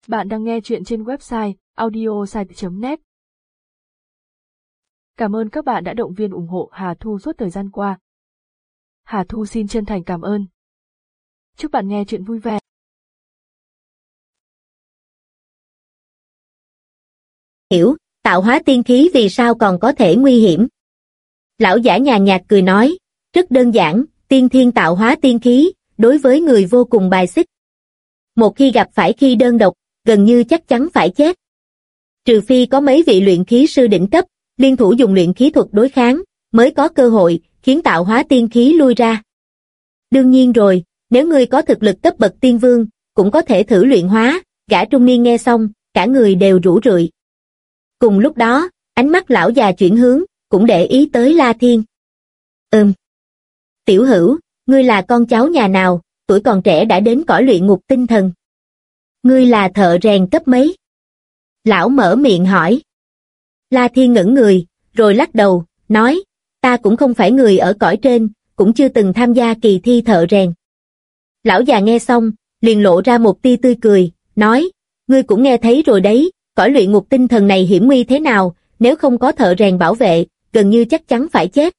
Bạn đang nghe chuyện trên website audiosite.net. Cảm ơn các bạn đã động viên ủng hộ Hà Thu suốt thời gian qua. Hà Thu xin chân thành cảm ơn. Chúc bạn nghe chuyện vui vẻ. Hiểu, tạo hóa tiên khí vì sao còn có thể nguy hiểm? Lão giả nhàn nhạt cười nói, rất đơn giản, tiên thiên tạo hóa tiên khí, đối với người vô cùng bài xích. Một khi gặp phải khi đơn độc, gần như chắc chắn phải chết. Trừ phi có mấy vị luyện khí sư đỉnh cấp, liên thủ dùng luyện khí thuật đối kháng, mới có cơ hội khiến tạo hóa tiên khí lui ra. Đương nhiên rồi, nếu ngươi có thực lực cấp bậc tiên vương, cũng có thể thử luyện hóa. Gã trung niên nghe xong, cả người đều rũ rượi. Cùng lúc đó, ánh mắt lão già chuyển hướng, cũng để ý tới La Thiên. Tiểu Hữu, ngươi là con cháu nhà nào, tuổi còn trẻ đã đến cõi luyện ngục tinh thần? Ngươi là thợ rèn cấp mấy? Lão mở miệng hỏi. La Thiên ngẩn người, rồi lắc đầu, nói, ta cũng không phải người ở cõi trên, cũng chưa từng tham gia kỳ thi thợ rèn. Lão già nghe xong, liền lộ ra một tia tươi cười, nói, ngươi cũng nghe thấy rồi đấy, cõi luyện ngục tinh thần này hiểm nguy thế nào, nếu không có thợ rèn bảo vệ, gần như chắc chắn phải chết.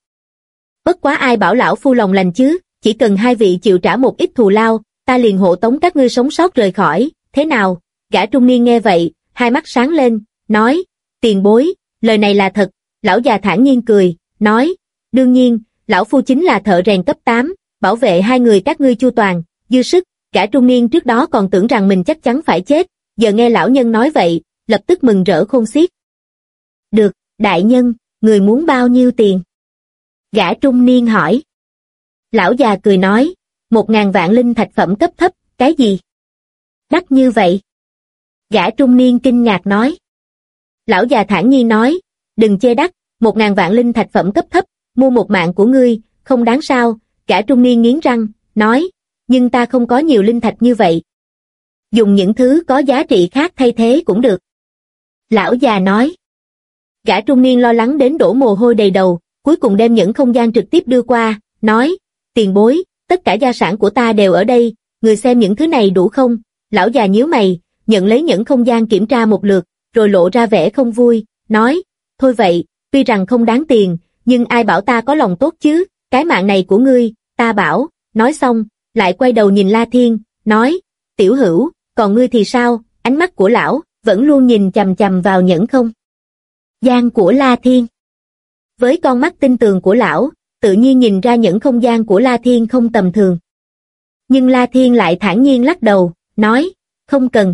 Bất quá ai bảo lão phu lòng lành chứ, chỉ cần hai vị chịu trả một ít thù lao, ta liền hộ tống các ngươi sống sót rời khỏi, thế nào? Gã trung niên nghe vậy, hai mắt sáng lên, nói, tiền bối, lời này là thật. Lão già thản nhiên cười, nói, đương nhiên, lão phu chính là thợ rèn cấp 8, bảo vệ hai người các ngươi chu toàn, dư sức. Gã trung niên trước đó còn tưởng rằng mình chắc chắn phải chết, giờ nghe lão nhân nói vậy, lập tức mừng rỡ khôn xiết. Được, đại nhân, người muốn bao nhiêu tiền? Gã trung niên hỏi. Lão già cười nói, 1.000 vạn linh thạch phẩm cấp thấp, cái gì? Đắt như vậy? Gã trung niên kinh ngạc nói. Lão già thản nhiên nói, đừng chê đắt, 1.000 vạn linh thạch phẩm cấp thấp, mua một mạng của ngươi, không đáng sao? Gã trung niên nghiến răng, nói, nhưng ta không có nhiều linh thạch như vậy. Dùng những thứ có giá trị khác thay thế cũng được. Lão già nói. Gã trung niên lo lắng đến đổ mồ hôi đầy đầu, cuối cùng đem những không gian trực tiếp đưa qua, nói, tiền bối, tất cả gia sản của ta đều ở đây, người xem những thứ này đủ không? Lão già nhíu mày, nhận lấy những không gian kiểm tra một lượt, rồi lộ ra vẻ không vui, nói, thôi vậy, tuy rằng không đáng tiền, nhưng ai bảo ta có lòng tốt chứ, cái mạng này của ngươi, ta bảo. Nói xong, lại quay đầu nhìn La Thiên, nói, tiểu hữu, còn ngươi thì sao? Ánh mắt của lão vẫn luôn nhìn chằm chằm vào những không gian của La Thiên. Với con mắt tinh tường của lão, tự nhiên nhìn ra những không gian của La Thiên không tầm thường. Nhưng La Thiên lại thản nhiên lắc đầu, nói, không cần.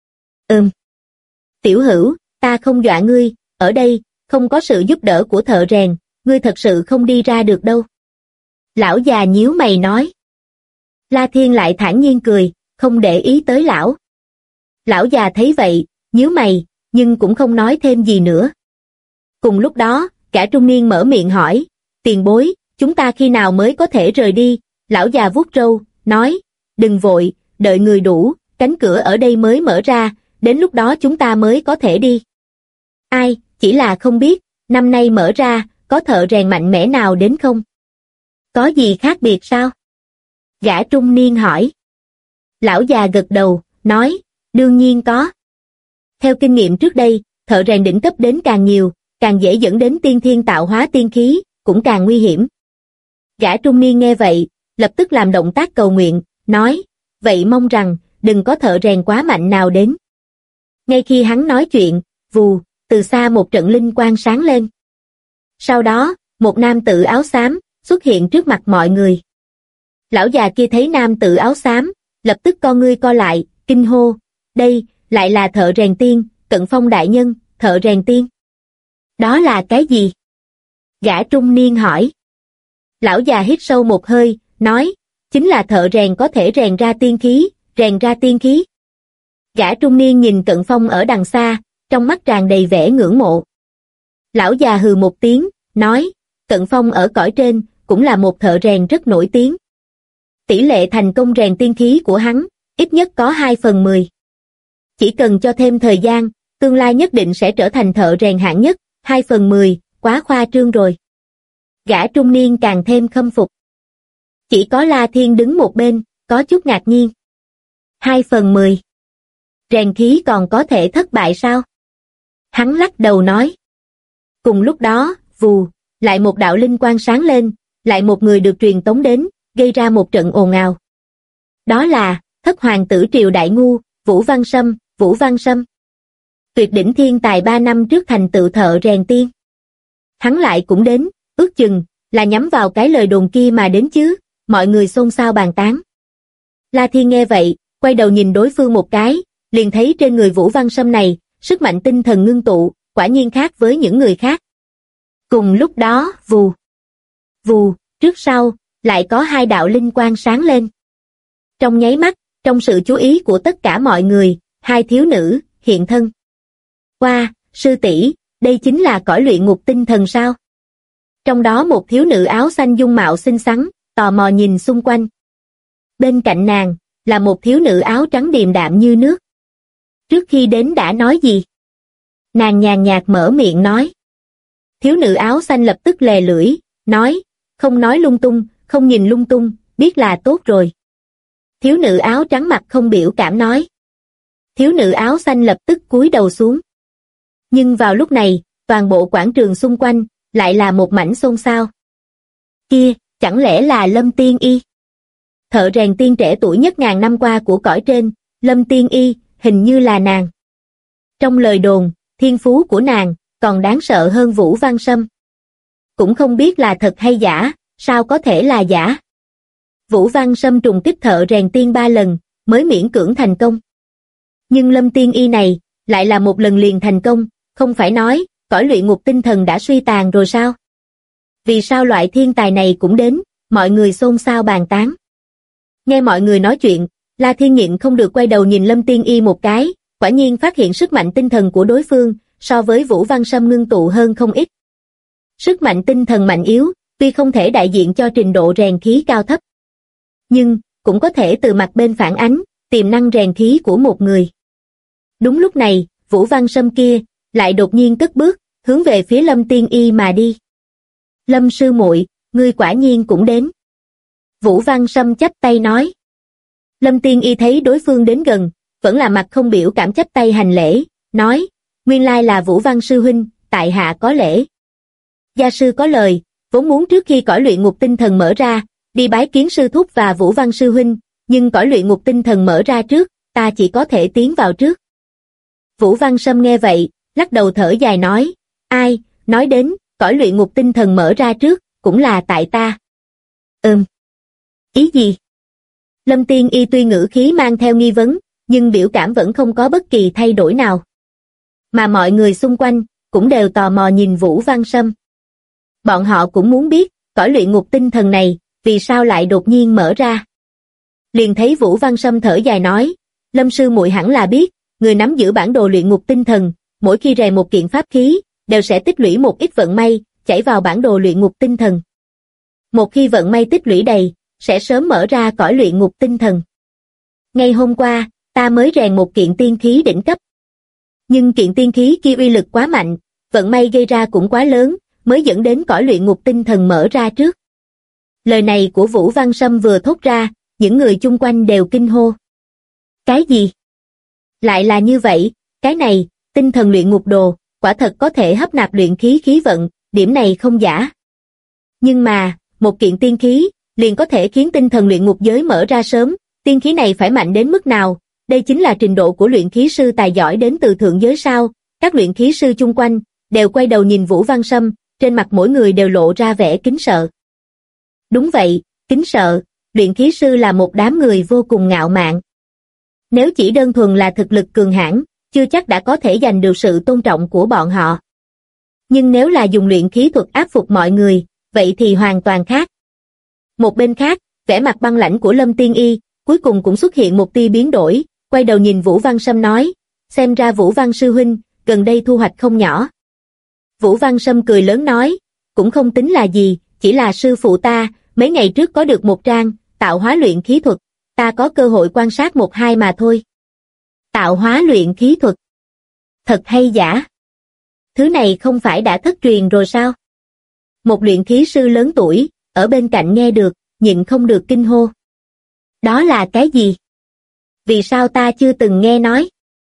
Tiểu hữu, ta không dọa ngươi, ở đây, không có sự giúp đỡ của thợ rèn, ngươi thật sự không đi ra được đâu. Lão già nhíu mày nói. La Thiên lại thản nhiên cười, không để ý tới lão. Lão già thấy vậy, nhíu mày, nhưng cũng không nói thêm gì nữa. Cùng lúc đó, gã trung niên mở miệng hỏi, tiền bối, chúng ta khi nào mới có thể rời đi? Lão già vuốt râu, nói, đừng vội, đợi người đủ, cánh cửa ở đây mới mở ra, đến lúc đó chúng ta mới có thể đi. Ai, chỉ là không biết, năm nay mở ra, có thợ rèn mạnh mẽ nào đến không? Có gì khác biệt sao? Gã trung niên hỏi. Lão già gật đầu, nói, đương nhiên có. Theo kinh nghiệm trước đây, thợ rèn đỉnh cấp đến càng nhiều, càng dễ dẫn đến tiên thiên tạo hóa tiên khí, cũng càng nguy hiểm. Gã trung niên nghe vậy, lập tức làm động tác cầu nguyện, nói, vậy mong rằng, đừng có thợ rèn quá mạnh nào đến. Ngay khi hắn nói chuyện, vù, từ xa một trận linh quang sáng lên. Sau đó, một nam tử áo xám xuất hiện trước mặt mọi người. Lão già kia thấy nam tử áo xám, lập tức con ngươi co lại, kinh hô, đây, lại là thợ rèn tiên, Cận Phong đại nhân, thợ rèn tiên. Đó là cái gì? Gã trung niên hỏi. Lão già hít sâu một hơi, nói, chính là thợ rèn có thể rèn ra tiên khí, rèn ra tiên khí. Gã trung niên nhìn Cận Phong ở đằng xa, trong mắt tràn đầy vẻ ngưỡng mộ. Lão già hừ một tiếng, nói, Cận Phong ở cõi trên, cũng là một thợ rèn rất nổi tiếng. Tỷ lệ thành công rèn tiên khí của hắn, ít nhất có 2/10. Chỉ cần cho thêm thời gian, tương lai nhất định sẽ trở thành thợ rèn hạng nhất, 2/10, quá khoa trương rồi. Gã trung niên càng thêm khâm phục. Chỉ có La Thiên đứng một bên, có chút ngạc nhiên. 2/10. Rèn khí còn có thể thất bại sao? Hắn lắc đầu nói. Cùng lúc đó, vù, lại một đạo linh quang sáng lên, lại một người được truyền tống đến, gây ra một trận ồn ào. Đó là thất hoàng tử Triều Đại Ngu, Vũ Văn Sâm, Vũ Văn Sâm. Tuyệt đỉnh thiên tài 3 năm trước thành tựu thợ rèn tiên. Hắn lại cũng đến, ước chừng là nhắm vào cái lời đồn kia mà đến chứ, mọi người xôn xao bàn tán. La Thiên nghe vậy, quay đầu nhìn đối phương một cái, liền thấy trên người Vũ Văn Sâm này, sức mạnh tinh thần ngưng tụ, quả nhiên khác với những người khác. Cùng lúc đó, vù, vù, trước sau, lại có 2 đạo linh quang sáng lên. Trong nháy mắt, trong sự chú ý của tất cả mọi người, 2 thiếu nữ hiện thân. Wow, sư tỷ, đây chính là cõi luyện ngục tinh thần sao? Trong đó một thiếu nữ áo xanh dung mạo xinh xắn, tò mò nhìn xung quanh. Bên cạnh nàng, là một thiếu nữ áo trắng điềm đạm như nước. Trước khi đến đã nói gì? Nàng nhàn nhạt mở miệng nói. Thiếu nữ áo xanh lập tức lè lưỡi, nói, không nói lung tung, không nhìn lung tung, biết là tốt rồi. Thiếu nữ áo trắng mặt không biểu cảm nói. Thiếu nữ áo xanh lập tức cúi đầu xuống. Nhưng vào lúc này, toàn bộ quảng trường xung quanh, lại là một mảnh xôn xao. Kia, chẳng lẽ là Lâm Tiên Y? Thợ rèn tiên trẻ tuổi nhất ngàn năm qua của cõi trên, Lâm Tiên Y, hình như là nàng. Trong lời đồn, thiên phú của nàng, còn đáng sợ hơn Vũ Văn Sâm. Cũng không biết là thật hay giả, sao có thể là giả? Vũ Văn Sâm trùng kích thợ rèn tiên 3 lần, mới miễn cưỡng thành công. Nhưng Lâm Tiên Y này, lại là một lần liền thành công, không phải nói, cõi luyện ngục tinh thần đã suy tàn rồi sao? Vì sao loại thiên tài này cũng đến, mọi người xôn xao bàn tán. Nghe mọi người nói chuyện, La Thiên nhịn không được quay đầu nhìn Lâm Tiên Y một cái, quả nhiên phát hiện sức mạnh tinh thần của đối phương, so với Vũ Văn Sâm ngưng tụ hơn không ít. Sức mạnh tinh thần mạnh yếu, tuy không thể đại diện cho trình độ rèn khí cao thấp, nhưng cũng có thể từ mặt bên phản ánh tiềm năng rèn khí của một người. Đúng lúc này, Vũ Văn Sâm kia lại đột nhiên cất bước, hướng về phía Lâm Tiên Y mà đi. Lâm sư muội, ngươi quả nhiên cũng đến. Vũ Văn Sâm chắp tay nói. Lâm Tiên Y thấy đối phương đến gần, vẫn là mặt không biểu cảm chắp tay hành lễ, nói, nguyên lai là Vũ Văn sư huynh, tại hạ có lễ. Gia sư có lời, vốn muốn trước khi cõi luyện ngục tinh thần mở ra, đi bái kiến sư thúc và Vũ Văn sư huynh, nhưng cõi luyện ngục tinh thần mở ra trước, ta chỉ có thể tiến vào trước. Vũ Văn Sâm nghe vậy, lắc đầu thở dài nói, ai, nói đến, cõi luyện ngục tinh thần mở ra trước, cũng là tại ta. Ý gì? Lâm Tiên Y tuy ngữ khí mang theo nghi vấn, nhưng biểu cảm vẫn không có bất kỳ thay đổi nào. Mà mọi người xung quanh, cũng đều tò mò nhìn Vũ Văn Sâm. Bọn họ cũng muốn biết, cõi luyện ngục tinh thần này, vì sao lại đột nhiên mở ra. Liền thấy Vũ Văn Sâm thở dài nói, Lâm sư muội hẳn là biết, người nắm giữ bản đồ luyện ngục tinh thần, mỗi khi rèn một kiện pháp khí, đều sẽ tích lũy một ít vận may, chảy vào bản đồ luyện ngục tinh thần. Một khi vận may tích lũy đầy, sẽ sớm mở ra cõi luyện ngục tinh thần. Ngay hôm qua, ta mới rèn một kiện tiên khí đỉnh cấp. Nhưng kiện tiên khí kia uy lực quá mạnh, vận may gây ra cũng quá lớn, mới dẫn đến cõi luyện ngục tinh thần mở ra trước. Lời này của Vũ Văn Sâm vừa thốt ra, những người chung quanh đều kinh hô. Cái gì? Lại là như vậy, cái này, tinh thần luyện ngục đồ, quả thật có thể hấp nạp luyện khí khí vận, điểm này không giả. Nhưng mà, một kiện tiên khí, liền có thể khiến tinh thần luyện ngục giới mở ra sớm, tiên khí này phải mạnh đến mức nào, đây chính là trình độ của luyện khí sư tài giỏi đến từ thượng giới sao, các luyện khí sư chung quanh, đều quay đầu nhìn Vũ Văn Sâm, trên mặt mỗi người đều lộ ra vẻ kính sợ. Đúng vậy, kính sợ, luyện khí sư là một đám người vô cùng ngạo mạn. Nếu chỉ đơn thuần là thực lực cường hãn, chưa chắc đã có thể giành được sự tôn trọng của bọn họ. Nhưng nếu là dùng luyện khí thuật áp phục mọi người, vậy thì hoàn toàn khác. Một bên khác, vẻ mặt băng lãnh của Lâm Tiên Y, cuối cùng cũng xuất hiện một tia biến đổi, quay đầu nhìn Vũ Văn Sâm nói, xem ra Vũ Văn sư huynh, gần đây thu hoạch không nhỏ. Vũ Văn Sâm cười lớn nói, cũng không tính là gì, chỉ là sư phụ ta, mấy ngày trước có được một trang, tạo hóa luyện khí thuật, ta có cơ hội quan sát một hai mà thôi. Tạo hóa luyện khí thuật. Thật hay giả? Thứ này không phải đã thất truyền rồi sao? Một luyện khí sư lớn tuổi, ở bên cạnh nghe được, nhịn không được kinh hô. Đó là cái gì? Vì sao ta chưa từng nghe nói?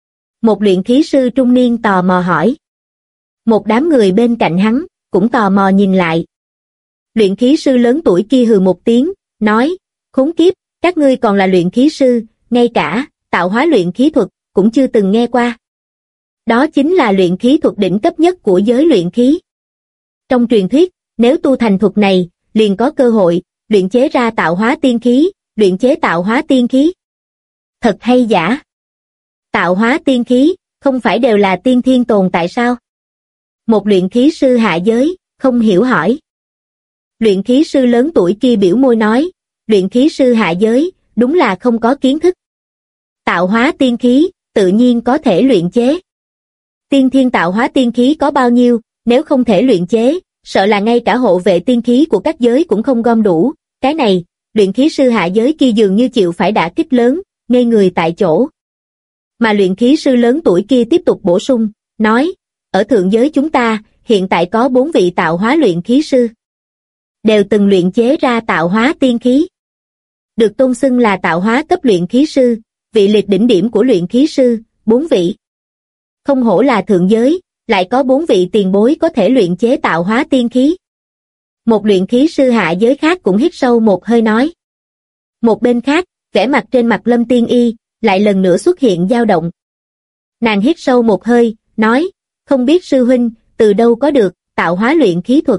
Một luyện khí sư trung niên tò mò hỏi. Một đám người bên cạnh hắn, cũng tò mò nhìn lại. Luyện khí sư lớn tuổi kia hừ một tiếng, nói, khốn kiếp, các ngươi còn là luyện khí sư, ngay cả tạo hóa luyện khí thuật, cũng chưa từng nghe qua. Đó chính là luyện khí thuật đỉnh cấp nhất của giới luyện khí. Trong truyền thuyết, nếu tu thành thuật này, liền có cơ hội, luyện chế ra tạo hóa tiên khí, luyện chế tạo hóa tiên khí. Thật hay giả? Tạo hóa tiên khí, không phải đều là tiên thiên tồn tại sao? Một luyện khí sư hạ giới, không hiểu hỏi. Luyện khí sư lớn tuổi kia biểu môi nói, luyện khí sư hạ giới, đúng là không có kiến thức. Tạo hóa tiên khí, tự nhiên có thể luyện chế. Tiên thiên tạo hóa tiên khí có bao nhiêu, nếu không thể luyện chế, sợ là ngay cả hộ vệ tiên khí của các giới cũng không gom đủ. Cái này, luyện khí sư hạ giới kia dường như chịu phải đả kích lớn, ngây người tại chỗ. Mà luyện khí sư lớn tuổi kia tiếp tục bổ sung, nói, ở thượng giới chúng ta, hiện tại có 4 vị tạo hóa luyện khí sư. Đều từng luyện chế ra tạo hóa tiên khí. Được tôn xưng là tạo hóa cấp luyện khí sư, vị liệt đỉnh điểm của luyện khí sư, 4 vị. Không hổ là thượng giới, lại có 4 vị tiền bối có thể luyện chế tạo hóa tiên khí. Một luyện khí sư hạ giới khác cũng hít sâu một hơi nói. Một bên khác, vẻ mặt trên mặt Lâm Tiên Y, lại lần nữa xuất hiện dao động. Nàng hít sâu một hơi, nói, không biết sư huynh, từ đâu có được, tạo hóa luyện khí thuật.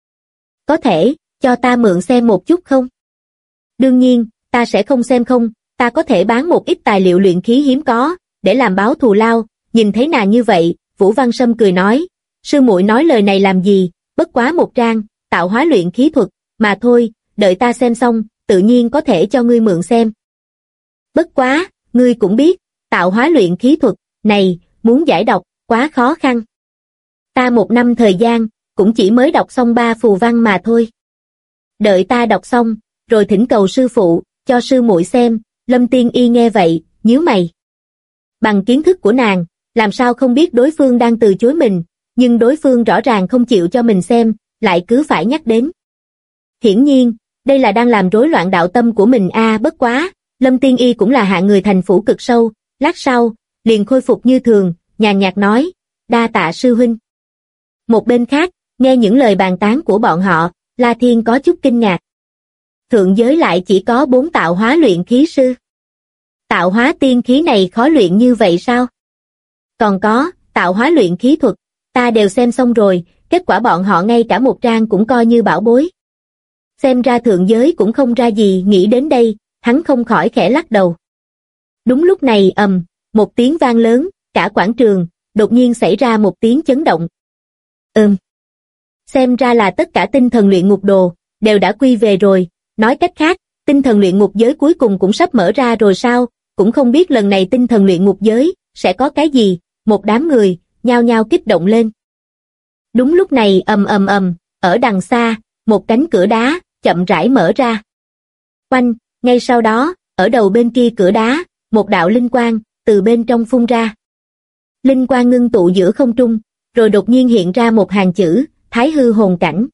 Có thể, cho ta mượn xem một chút không? Đương nhiên, ta sẽ không xem không, ta có thể bán một ít tài liệu luyện khí hiếm có, để làm báo thù lao. Nhìn thấy nàng như vậy, Vũ Văn Sâm cười nói, sư muội nói lời này làm gì, bất quá một trang, tạo hóa luyện khí thuật, mà thôi, đợi ta xem xong, tự nhiên có thể cho ngươi mượn xem. Bất quá, ngươi cũng biết, tạo hóa luyện khí thuật, này, muốn giải đọc, quá khó khăn. Ta 1 năm thời gian, cũng chỉ mới đọc xong 3 phù văn mà thôi. Đợi ta đọc xong, rồi thỉnh cầu sư phụ, cho sư muội xem. Lâm Tiên Y nghe vậy, nhíu mày. Bằng kiến thức của nàng, làm sao không biết đối phương đang từ chối mình, nhưng đối phương rõ ràng không chịu cho mình xem, lại cứ phải nhắc đến. Hiển nhiên, đây là đang làm rối loạn đạo tâm của mình bất quá, Lâm Tiên Y cũng là hạng người thành phủ cực sâu, lát sau, liền khôi phục như thường, nhàn nhạt nói, đa tạ sư huynh. Một bên khác, nghe những lời bàn tán của bọn họ, La Thiên có chút kinh ngạc. Thượng giới lại chỉ có 4 tạo hóa luyện khí sư. Tạo hóa tiên khí này khó luyện như vậy sao? Còn có, tạo hóa luyện khí thuật, ta đều xem xong rồi, kết quả bọn họ ngay cả một trang cũng coi như bảo bối. Xem ra thượng giới cũng không ra gì, nghĩ đến đây, hắn không khỏi khẽ lắc đầu. Đúng lúc này một tiếng vang lớn, cả quảng trường, đột nhiên xảy ra một tiếng chấn động. Xem ra là tất cả tinh thần luyện ngục đồ, đều đã quy về rồi, nói cách khác, tinh thần luyện ngục giới cuối cùng cũng sắp mở ra rồi sao, cũng không biết lần này tinh thần luyện ngục giới, sẽ có cái gì, một đám người, nhao nhao kích động lên. Đúng lúc này ở đằng xa, một cánh cửa đá, chậm rãi mở ra. Oanh, ngay sau đó, ở đầu bên kia cửa đá, một đạo linh quang, từ bên trong phun ra. Linh quang ngưng tụ giữa không trung, rồi đột nhiên hiện ra một hàng chữ, Thái hư hồn cảnh.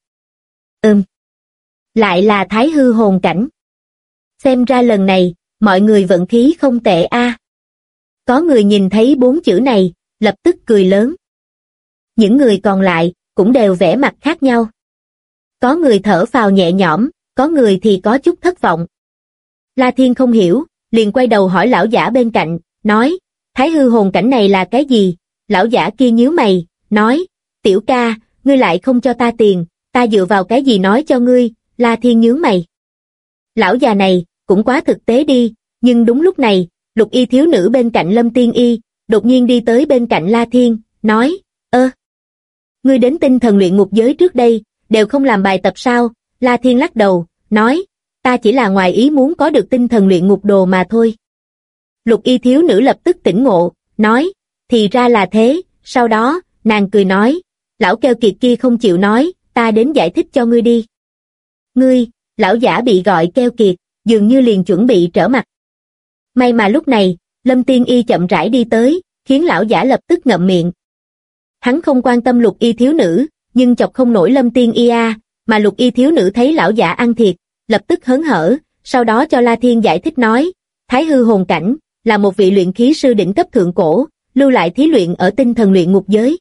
Lại là Thái hư hồn cảnh. Xem ra lần này, mọi người vận khí không tệ Có người nhìn thấy 4 chữ này, lập tức cười lớn. Những người còn lại, cũng đều vẻ mặt khác nhau. Có người thở phào nhẹ nhõm, có người thì có chút thất vọng. La Thiên không hiểu, liền quay đầu hỏi lão giả bên cạnh, nói, Thái hư hồn cảnh này là cái gì? Lão giả kia nhíu mày, nói, tiểu ca, ngươi lại không cho ta tiền, ta dựa vào cái gì nói cho ngươi? La Thiên nhướng mày. Lão già này, cũng quá thực tế đi, nhưng đúng lúc này, Lục Y thiếu nữ bên cạnh Lâm Tiên Y, đột nhiên đi tới bên cạnh La Thiên, nói, ngươi đến tinh thần luyện ngục giới trước đây, đều không làm bài tập sao? La Thiên lắc đầu, nói, ta chỉ là ngoài ý muốn có được tinh thần luyện ngục đồ mà thôi. Lục Y thiếu nữ lập tức tỉnh ngộ, nói, thì ra là thế, sau đó, nàng cười nói, lão keo kiệt kia không chịu nói, ta đến giải thích cho ngươi đi. Ngươi, lão giả bị gọi keo kiệt, dường như liền chuẩn bị trở mặt. May mà lúc này, Lâm Tiên Y chậm rãi đi tới, khiến lão giả lập tức ngậm miệng. Hắn không quan tâm Lục Y thiếu nữ, nhưng chọc không nổi Lâm Tiên Y mà Lục Y thiếu nữ thấy lão giả ăn thiệt, lập tức hớn hở, sau đó cho La Thiên giải thích nói, Thái hư hồn cảnh, là một vị luyện khí sư đỉnh cấp thượng cổ, lưu lại thí luyện ở tinh thần luyện ngục giới.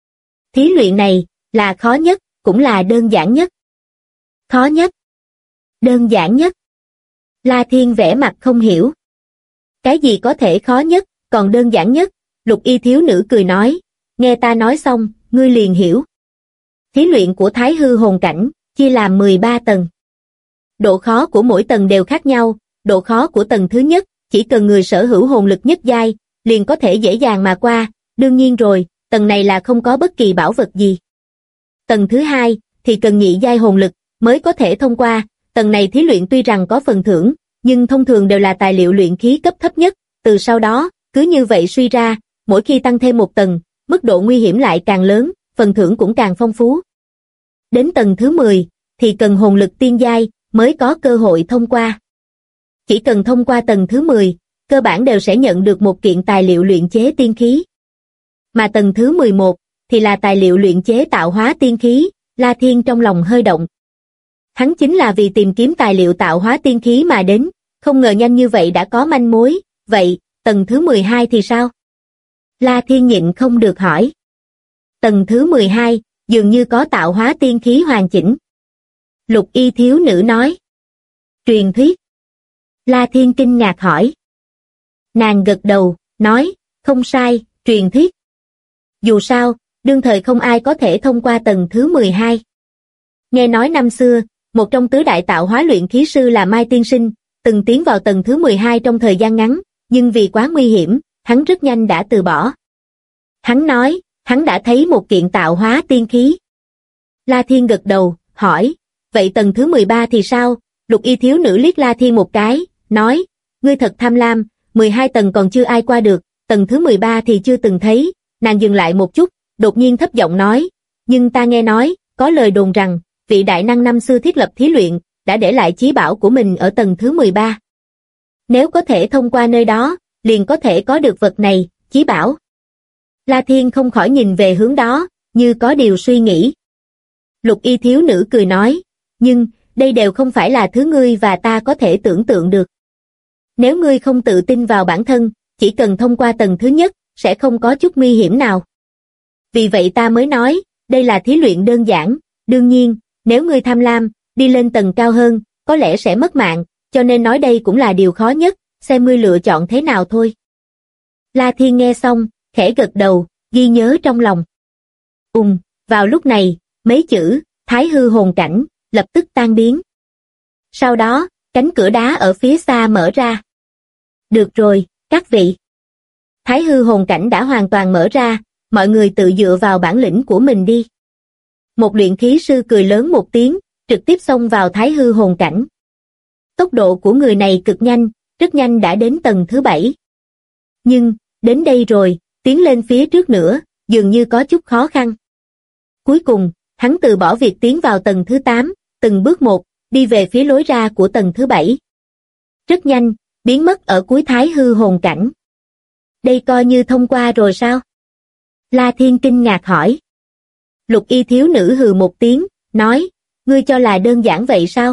Thí luyện này là khó nhất, cũng là đơn giản nhất. Khó nhất, đơn giản nhất. La Thiên vẻ mặt không hiểu. Cái gì có thể khó nhất, còn đơn giản nhất? Lục y thiếu nữ cười nói, nghe ta nói xong, ngươi liền hiểu. Thí luyện của Thái Hư hồn cảnh, chia làm 13 tầng. Độ khó của mỗi tầng đều khác nhau, độ khó của tầng thứ nhất, chỉ cần người sở hữu hồn lực nhất giai, liền có thể dễ dàng mà qua, đương nhiên rồi, tầng này là không có bất kỳ bảo vật gì. Tầng thứ hai, thì cần nhị giai hồn lực, mới có thể thông qua, tầng này thí luyện tuy rằng có phần thưởng, nhưng thông thường đều là tài liệu luyện khí cấp thấp nhất, từ sau đó, cứ như vậy suy ra, mỗi khi tăng thêm một tầng, mức độ nguy hiểm lại càng lớn, phần thưởng cũng càng phong phú. Đến tầng thứ 10, thì cần hồn lực tiên giai, mới có cơ hội thông qua. Chỉ cần thông qua tầng thứ 10, cơ bản đều sẽ nhận được một kiện tài liệu luyện chế tiên khí. Mà tầng thứ 11, thì là tài liệu luyện chế tạo hóa tiên khí, La Thiên trong lòng hơi động. Hắn chính là vì tìm kiếm tài liệu tạo hóa tiên khí mà đến, không ngờ nhanh như vậy đã có manh mối, vậy, tầng thứ 12 thì sao? La Thiên nhịn không được hỏi. Tầng thứ 12, dường như có tạo hóa tiên khí hoàn chỉnh. Lục y thiếu nữ nói. Truyền thuyết. La Thiên kinh ngạc hỏi. Nàng gật đầu, nói, không sai, truyền thuyết. Dù sao, đương thời không ai có thể thông qua tầng thứ 12. Nghe nói năm xưa, một trong tứ đại tạo hóa luyện khí sư là Mai Tiên Sinh, từng tiến vào tầng thứ 12 trong thời gian ngắn, nhưng vì quá nguy hiểm, hắn rất nhanh đã từ bỏ. Hắn nói, hắn đã thấy một kiện tạo hóa tiên khí. La Thiên gật đầu, hỏi, vậy tầng thứ 13 thì sao? Lục y thiếu nữ liếc La Thiên một cái, nói, ngươi thật tham lam, 12 tầng còn chưa ai qua được, tầng thứ 13 thì chưa từng thấy. Nàng dừng lại một chút, đột nhiên thấp giọng nói, nhưng ta nghe nói, có lời đồn rằng, vị đại năng năm xưa thiết lập thí luyện, đã để lại chí bảo của mình ở tầng thứ 13. Nếu có thể thông qua nơi đó, liền có thể có được vật này, chí bảo. La Thiên không khỏi nhìn về hướng đó, như có điều suy nghĩ. Lục y thiếu nữ cười nói, nhưng, đây đều không phải là thứ ngươi và ta có thể tưởng tượng được. Nếu ngươi không tự tin vào bản thân, chỉ cần thông qua tầng thứ nhất, sẽ không có chút nguy hiểm nào. Vì vậy ta mới nói, đây là thí luyện đơn giản, đương nhiên, nếu ngươi tham lam, đi lên tầng cao hơn, có lẽ sẽ mất mạng, cho nên nói đây cũng là điều khó nhất, xem ngươi lựa chọn thế nào thôi. La Thiên nghe xong, khẽ gật đầu, ghi nhớ trong lòng. Vào lúc này, mấy chữ, Thái Hư hồn cảnh, lập tức tan biến. Sau đó, cánh cửa đá ở phía xa mở ra. Được rồi, các vị. Thái Hư hồn cảnh đã hoàn toàn mở ra, mọi người tự dựa vào bản lĩnh của mình đi. Một luyện khí sư cười lớn một tiếng, trực tiếp xông vào Thái Hư hồn cảnh. Tốc độ của người này cực nhanh, rất nhanh đã đến tầng thứ 7. Nhưng, đến đây rồi, tiến lên phía trước nữa, dường như có chút khó khăn. Cuối cùng, hắn từ bỏ việc tiến vào tầng thứ 8, từng bước một, đi về phía lối ra của tầng thứ 7. Rất nhanh, biến mất ở cuối Thái Hư hồn cảnh. Đây coi như thông qua rồi sao? La Thiên kinh ngạc hỏi. Lục y thiếu nữ hừ một tiếng, nói, ngươi cho là đơn giản vậy sao?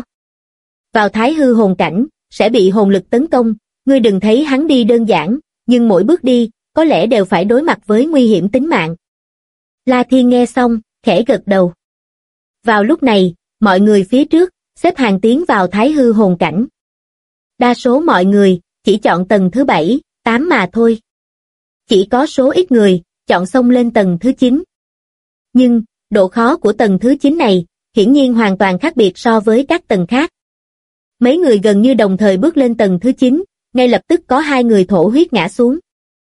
Vào Thái Hư hồn cảnh, sẽ bị hồn lực tấn công, ngươi đừng thấy hắn đi đơn giản, nhưng mỗi bước đi, có lẽ đều phải đối mặt với nguy hiểm tính mạng. La Thiên nghe xong, khẽ gật đầu. Vào lúc này, mọi người phía trước, xếp hàng tiến vào Thái Hư hồn cảnh. Đa số mọi người, chỉ chọn tầng thứ 7, 8 mà thôi. Chỉ có số ít người, chọn xông lên tầng thứ 9. Nhưng, độ khó của tầng thứ 9 này, hiển nhiên hoàn toàn khác biệt so với các tầng khác. Mấy người gần như đồng thời bước lên tầng thứ 9, ngay lập tức có 2 người thổ huyết ngã xuống.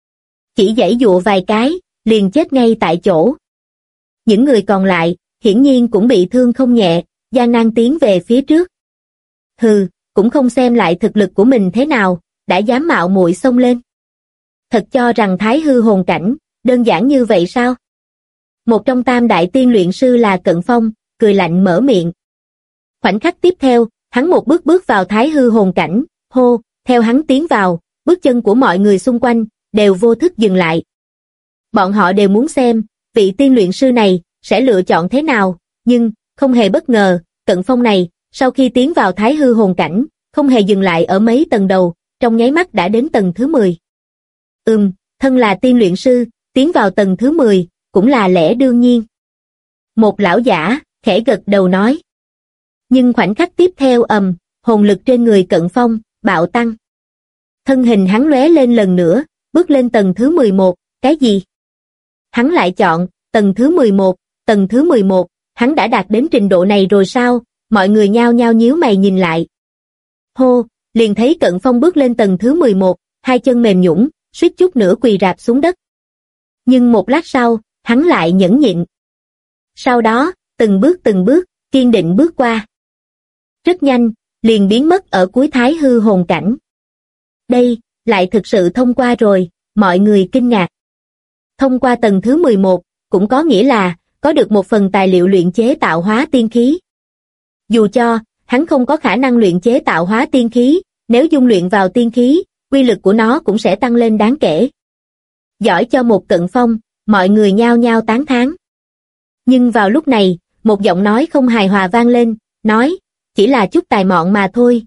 Chỉ giãy dụa vài cái, liền chết ngay tại chỗ. Những người còn lại, hiển nhiên cũng bị thương không nhẹ, gian nan tiến về phía trước. Hừ, cũng không xem lại thực lực của mình thế nào, đã dám mạo muội xông lên. Thật cho rằng Thái Hư hồn cảnh, đơn giản như vậy sao? Một trong tam đại tiên luyện sư là Cận Phong, cười lạnh mở miệng. Khoảnh khắc tiếp theo, hắn một bước bước vào Thái Hư hồn cảnh, hô, theo hắn tiến vào, bước chân của mọi người xung quanh, đều vô thức dừng lại. Bọn họ đều muốn xem, vị tiên luyện sư này, sẽ lựa chọn thế nào, nhưng, không hề bất ngờ, Cận Phong này, sau khi tiến vào Thái Hư hồn cảnh, không hề dừng lại ở mấy tầng đầu, trong nháy mắt đã đến tầng thứ 10. thân là tiên luyện sư, tiến vào tầng thứ 10, cũng là lẽ đương nhiên. Một lão giả, khẽ gật đầu nói. Nhưng khoảnh khắc tiếp theo hồn lực trên người Cận Phong, bạo tăng. Thân hình hắn lóe lên lần nữa, bước lên tầng thứ 11, cái gì? Hắn lại chọn, tầng thứ 11, hắn đã đạt đến trình độ này rồi sao? Mọi người nhao nhao nhíu mày nhìn lại. Hô, liền thấy Cận Phong bước lên tầng thứ 11, hai chân mềm nhũn, suýt chút nữa quỳ rạp xuống đất. Nhưng một lát sau, hắn lại nhẫn nhịn. Sau đó, từng bước, kiên định bước qua. Rất nhanh, liền biến mất ở cuối thái hư hồn cảnh. Đây, lại thực sự thông qua rồi, mọi người kinh ngạc. Thông qua tầng thứ 11, cũng có nghĩa là, có được một phần tài liệu luyện chế tạo hóa tiên khí. Dù cho, hắn không có khả năng luyện chế tạo hóa tiên khí, nếu dung luyện vào tiên khí, quy lực của nó cũng sẽ tăng lên đáng kể. Giỏi cho một Cận Phong, mọi người nhao nhao tán thán. Nhưng vào lúc này, một giọng nói không hài hòa vang lên, nói, chỉ là chút tài mọn mà thôi,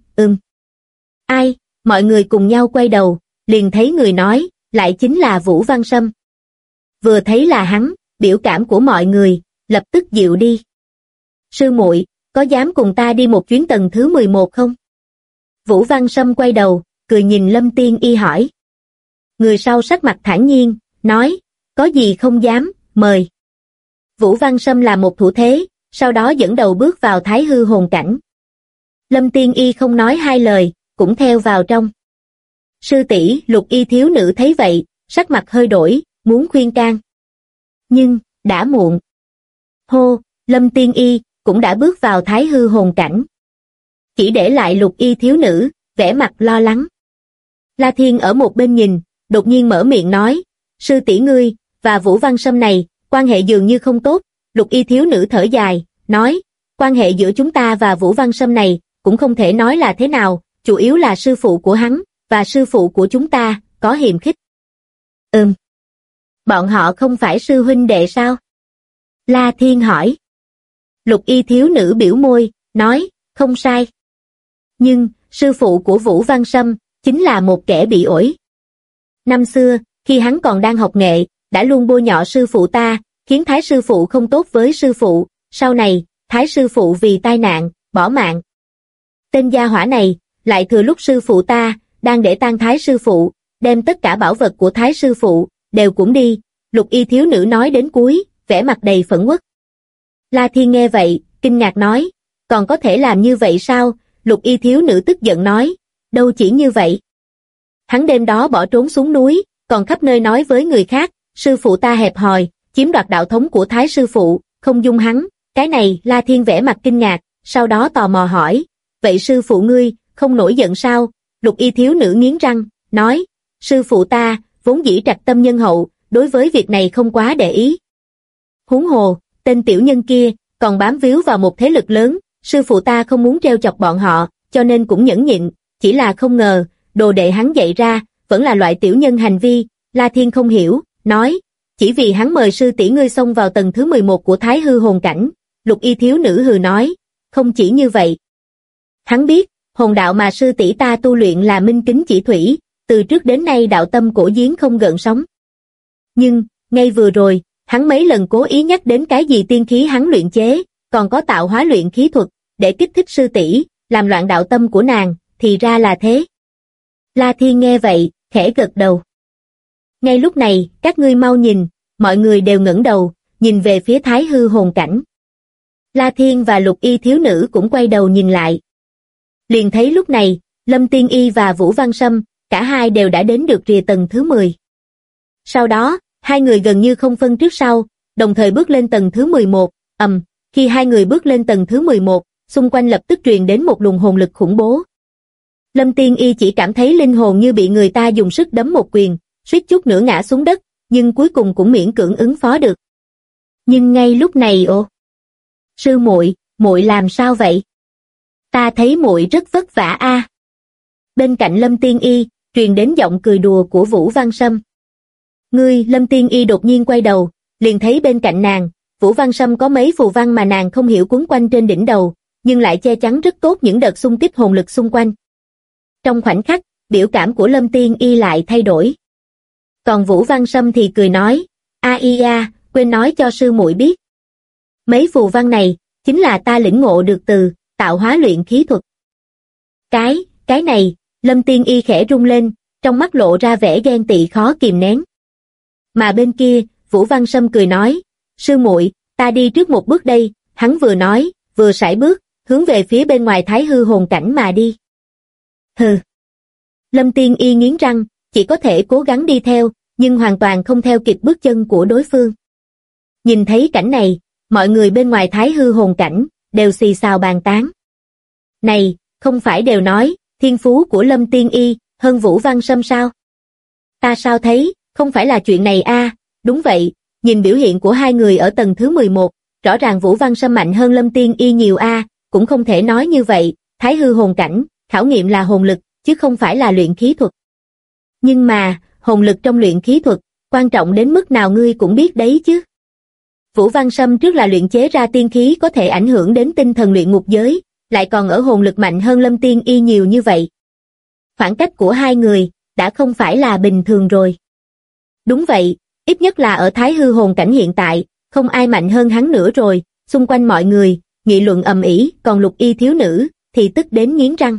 Ai? Mọi người cùng nhau quay đầu, liền thấy người nói, lại chính là Vũ Văn Sâm. Vừa thấy là hắn, biểu cảm của mọi người, lập tức dịu đi. Sư muội, có dám cùng ta đi một chuyến tầng thứ 11 không? Vũ Văn Sâm quay đầu, cười nhìn Lâm Tiên Y hỏi. Người sau sắc mặt thản nhiên, nói, có gì không dám, mời. Vũ Văn Sâm là một thủ thế, sau đó dẫn đầu bước vào thái hư hồn cảnh. Lâm Tiên Y không nói hai lời, cũng theo vào trong. Sư tỷ Lục Y thiếu nữ thấy vậy, sắc mặt hơi đổi, muốn khuyên can. Nhưng, đã muộn. Hô, Lâm Tiên Y, cũng đã bước vào thái hư hồn cảnh. Chỉ để lại Lục Y thiếu nữ, vẻ mặt lo lắng. La Thiên ở một bên nhìn, đột nhiên mở miệng nói, sư tỷ ngươi, và Vũ Văn Sâm này, quan hệ dường như không tốt. Lục Y thiếu nữ thở dài, nói, quan hệ giữa chúng ta và Vũ Văn Sâm này, cũng không thể nói là thế nào, chủ yếu là sư phụ của hắn, và sư phụ của chúng ta, có hiềm khích. Bọn họ không phải sư huynh đệ sao? La Thiên hỏi. Lục Y thiếu nữ biểu môi, nói, không sai. Nhưng, sư phụ của Vũ Văn Sâm, chính là một kẻ bị ổi. Năm xưa, khi hắn còn đang học nghệ, đã luôn bôi nhọ sư phụ ta, khiến Thái sư phụ không tốt với sư phụ, sau này, Thái sư phụ vì tai nạn, bỏ mạng. Tên gia hỏa này, lại thừa lúc sư phụ ta, đang để tang Thái sư phụ, đem tất cả bảo vật của Thái sư phụ, đều cũng đi. Lục Y thiếu nữ nói đến cuối, vẻ mặt đầy phẫn uất. La Thiên nghe vậy, kinh ngạc nói, còn có thể làm như vậy sao? Lục Y thiếu nữ tức giận nói, đâu chỉ như vậy. Hắn đêm đó bỏ trốn xuống núi, còn khắp nơi nói với người khác, sư phụ ta hẹp hòi, chiếm đoạt đạo thống của Thái sư phụ, không dung hắn. Cái này, La Thiên vẻ mặt kinh ngạc, sau đó tò mò hỏi, vậy sư phụ ngươi, không nổi giận sao? Lục Y thiếu nữ nghiến răng, nói, sư phụ ta, vốn dĩ trạch tâm nhân hậu, đối với việc này không quá để ý. Huống hồ, tên tiểu nhân kia, còn bám víu vào một thế lực lớn, sư phụ ta không muốn trêu chọc bọn họ, cho nên cũng nhẫn nhịn, chỉ là không ngờ, đồ đệ hắn dạy ra, vẫn là loại tiểu nhân hành vi. La Thiên không hiểu, nói, chỉ vì hắn mời sư tỷ ngươi xông vào tầng thứ 11 của thái hư hồn cảnh. Lục Y thiếu nữ hừ nói, không chỉ như vậy. Hắn biết, hồn đạo mà sư tỷ ta tu luyện là minh kính chỉ thủy, từ trước đến nay đạo tâm cổ giếng không gợn sóng. Nhưng, ngay vừa rồi, hắn mấy lần cố ý nhắc đến cái gì tiên khí hắn luyện chế, còn có tạo hóa luyện khí thuật, để kích thích sư tỷ, làm loạn đạo tâm của nàng, thì ra là thế. La Thiên nghe vậy, khẽ gật đầu. Ngay lúc này, các ngươi mau nhìn, mọi người đều ngẩng đầu, nhìn về phía thái hư hồn cảnh. La Thiên và Lục Y thiếu nữ cũng quay đầu nhìn lại. Liền thấy lúc này, Lâm Tiên Y và Vũ Văn Sâm, cả hai đều đã đến được rìa tầng thứ 10. Sau đó, hai người gần như không phân trước sau, đồng thời bước lên tầng thứ 11, khi hai người bước lên tầng thứ 11, xung quanh lập tức truyền đến một luồng hồn lực khủng bố. Lâm Tiên Y chỉ cảm thấy linh hồn như bị người ta dùng sức đấm một quyền, suýt chút nữa ngã xuống đất, nhưng cuối cùng cũng miễn cưỡng ứng phó được. Nhưng ngay lúc này sư muội, muội làm sao vậy? Ta thấy muội rất vất vả a. Bên cạnh Lâm Tiên Y, truyền đến giọng cười đùa của Vũ Văn Sâm. Ngươi, Lâm Tiên Y đột nhiên quay đầu, liền thấy bên cạnh nàng, Vũ Văn Sâm có mấy phù văn mà nàng không hiểu quấn quanh trên đỉnh đầu, nhưng lại che chắn rất tốt những đợt xung kích hồn lực xung quanh. Trong khoảnh khắc, biểu cảm của Lâm Tiên Y lại thay đổi. Còn Vũ Văn Sâm thì cười nói, quên nói cho sư muội biết. Mấy phù văn này, chính là ta lĩnh ngộ được từ tạo hóa luyện khí thuật. Cái này, Lâm Tiên Y khẽ rung lên, trong mắt lộ ra vẻ ghen tị khó kìm nén. Mà bên kia, Vũ Văn Sâm cười nói, sư muội, ta đi trước một bước đây, hắn vừa nói, vừa sải bước, hướng về phía bên ngoài Thái Hư hồn cảnh mà đi. Hừ. Lâm Tiên Y nghiến răng, chỉ có thể cố gắng đi theo, nhưng hoàn toàn không theo kịp bước chân của đối phương. Nhìn thấy cảnh này, mọi người bên ngoài Thái Hư hồn cảnh, đều xì xào bàn tán. Này, không phải đều nói, thiên phú của Lâm Tiên Y, hơn Vũ Văn Sâm sao? Ta sao thấy, không phải là chuyện này a? Đúng vậy, nhìn biểu hiện của hai người ở tầng thứ 11, rõ ràng Vũ Văn Sâm mạnh hơn Lâm Tiên Y nhiều a, cũng không thể nói như vậy, Thái Hư hồn cảnh, khảo nghiệm là hồn lực, chứ không phải là luyện khí thuật. Nhưng mà, hồn lực trong luyện khí thuật, quan trọng đến mức nào ngươi cũng biết đấy chứ. Vũ Văn Sâm trước là luyện chế ra tiên khí có thể ảnh hưởng đến tinh thần luyện ngục giới, lại còn ở hồn lực mạnh hơn Lâm Tiên Y nhiều như vậy. Khoảng cách của hai người, đã không phải là bình thường rồi. Đúng vậy, ít nhất là ở Thái Hư hồn cảnh hiện tại, không ai mạnh hơn hắn nữa rồi, xung quanh mọi người, nghị luận ầm ĩ, còn Lục Y thiếu nữ, thì tức đến nghiến răng.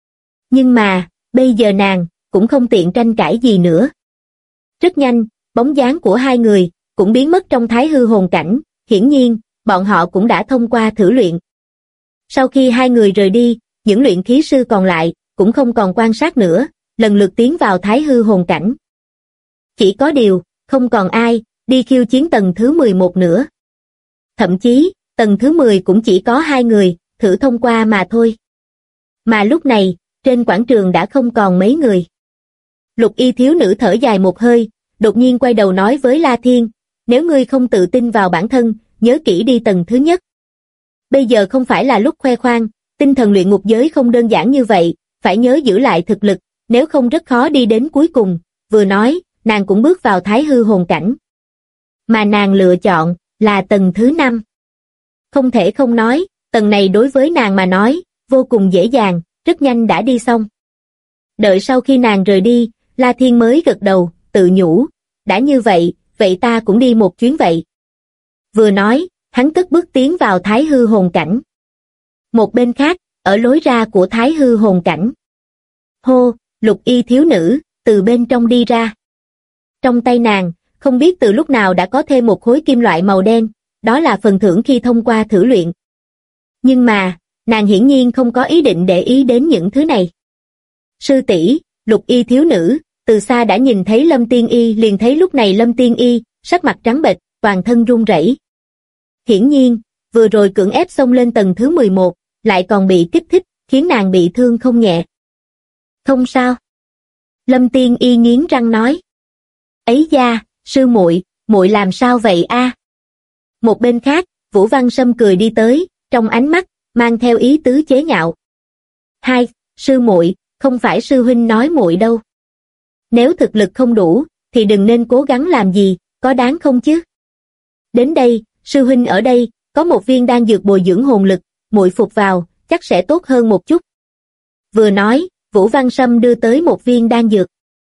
Nhưng mà, bây giờ nàng, cũng không tiện tranh cãi gì nữa. Rất nhanh, bóng dáng của hai người, cũng biến mất trong Thái Hư hồn cảnh, hiển nhiên, bọn họ cũng đã thông qua thử luyện. Sau khi hai người rời đi, những luyện khí sư còn lại, cũng không còn quan sát nữa, lần lượt tiến vào Thái Hư hồn cảnh. Chỉ có điều, không còn ai, đi khiêu chiến tầng thứ 11 nữa. Thậm chí, tầng thứ 10 cũng chỉ có hai người, thử thông qua mà thôi. Mà lúc này, trên quảng trường đã không còn mấy người. Lục Y thiếu nữ thở dài một hơi, đột nhiên quay đầu nói với La Thiên, nếu ngươi không tự tin vào bản thân, nhớ kỹ đi tầng thứ nhất. Bây giờ không phải là lúc khoe khoang, tinh thần luyện ngục giới không đơn giản như vậy, phải nhớ giữ lại thực lực, nếu không rất khó đi đến cuối cùng. Vừa nói, nàng cũng bước vào Thái Hư hồn cảnh. Mà nàng lựa chọn, là tầng thứ 5. Không thể không nói, tầng này đối với nàng mà nói, vô cùng dễ dàng, rất nhanh đã đi xong. Đợi sau khi nàng rời đi, La Thiên mới gật đầu, tự nhủ, đã như vậy, vậy ta cũng đi một chuyến vậy. Vừa nói, hắn cất bước tiến vào Thái Hư hồn cảnh. Một bên khác, ở lối ra của Thái Hư hồn cảnh. Hô, Lục Y thiếu nữ, từ bên trong đi ra. Trong tay nàng, không biết từ lúc nào đã có thêm một khối kim loại màu đen, đó là phần thưởng khi thông qua thử luyện. Nhưng mà, nàng hiển nhiên không có ý định để ý đến những thứ này. Sư tỷ, Lục Y thiếu nữ, từ xa đã nhìn thấy Lâm Tiên Y, liền thấy lúc này Lâm Tiên Y, sắc mặt trắng bệch, toàn thân run rẩy. Hiển nhiên, vừa rồi cưỡng ép xông lên tầng thứ 11, lại còn bị kích thích, khiến nàng bị thương không nhẹ. Không sao. Lâm Tiên Y nghiến răng nói. Ấy da, sư muội, muội làm sao vậy a? Một bên khác, Vũ Văn Sâm cười đi tới, trong ánh mắt mang theo ý tứ chế nhạo. Hai, sư muội, không phải sư huynh nói muội đâu. Nếu thực lực không đủ, thì đừng nên cố gắng làm gì, có đáng không chứ? Đến đây, sư huynh ở đây, có một viên đan dược bồi dưỡng hồn lực, muội phục vào, chắc sẽ tốt hơn một chút. Vừa nói, Vũ Văn Sâm đưa tới một viên đan dược.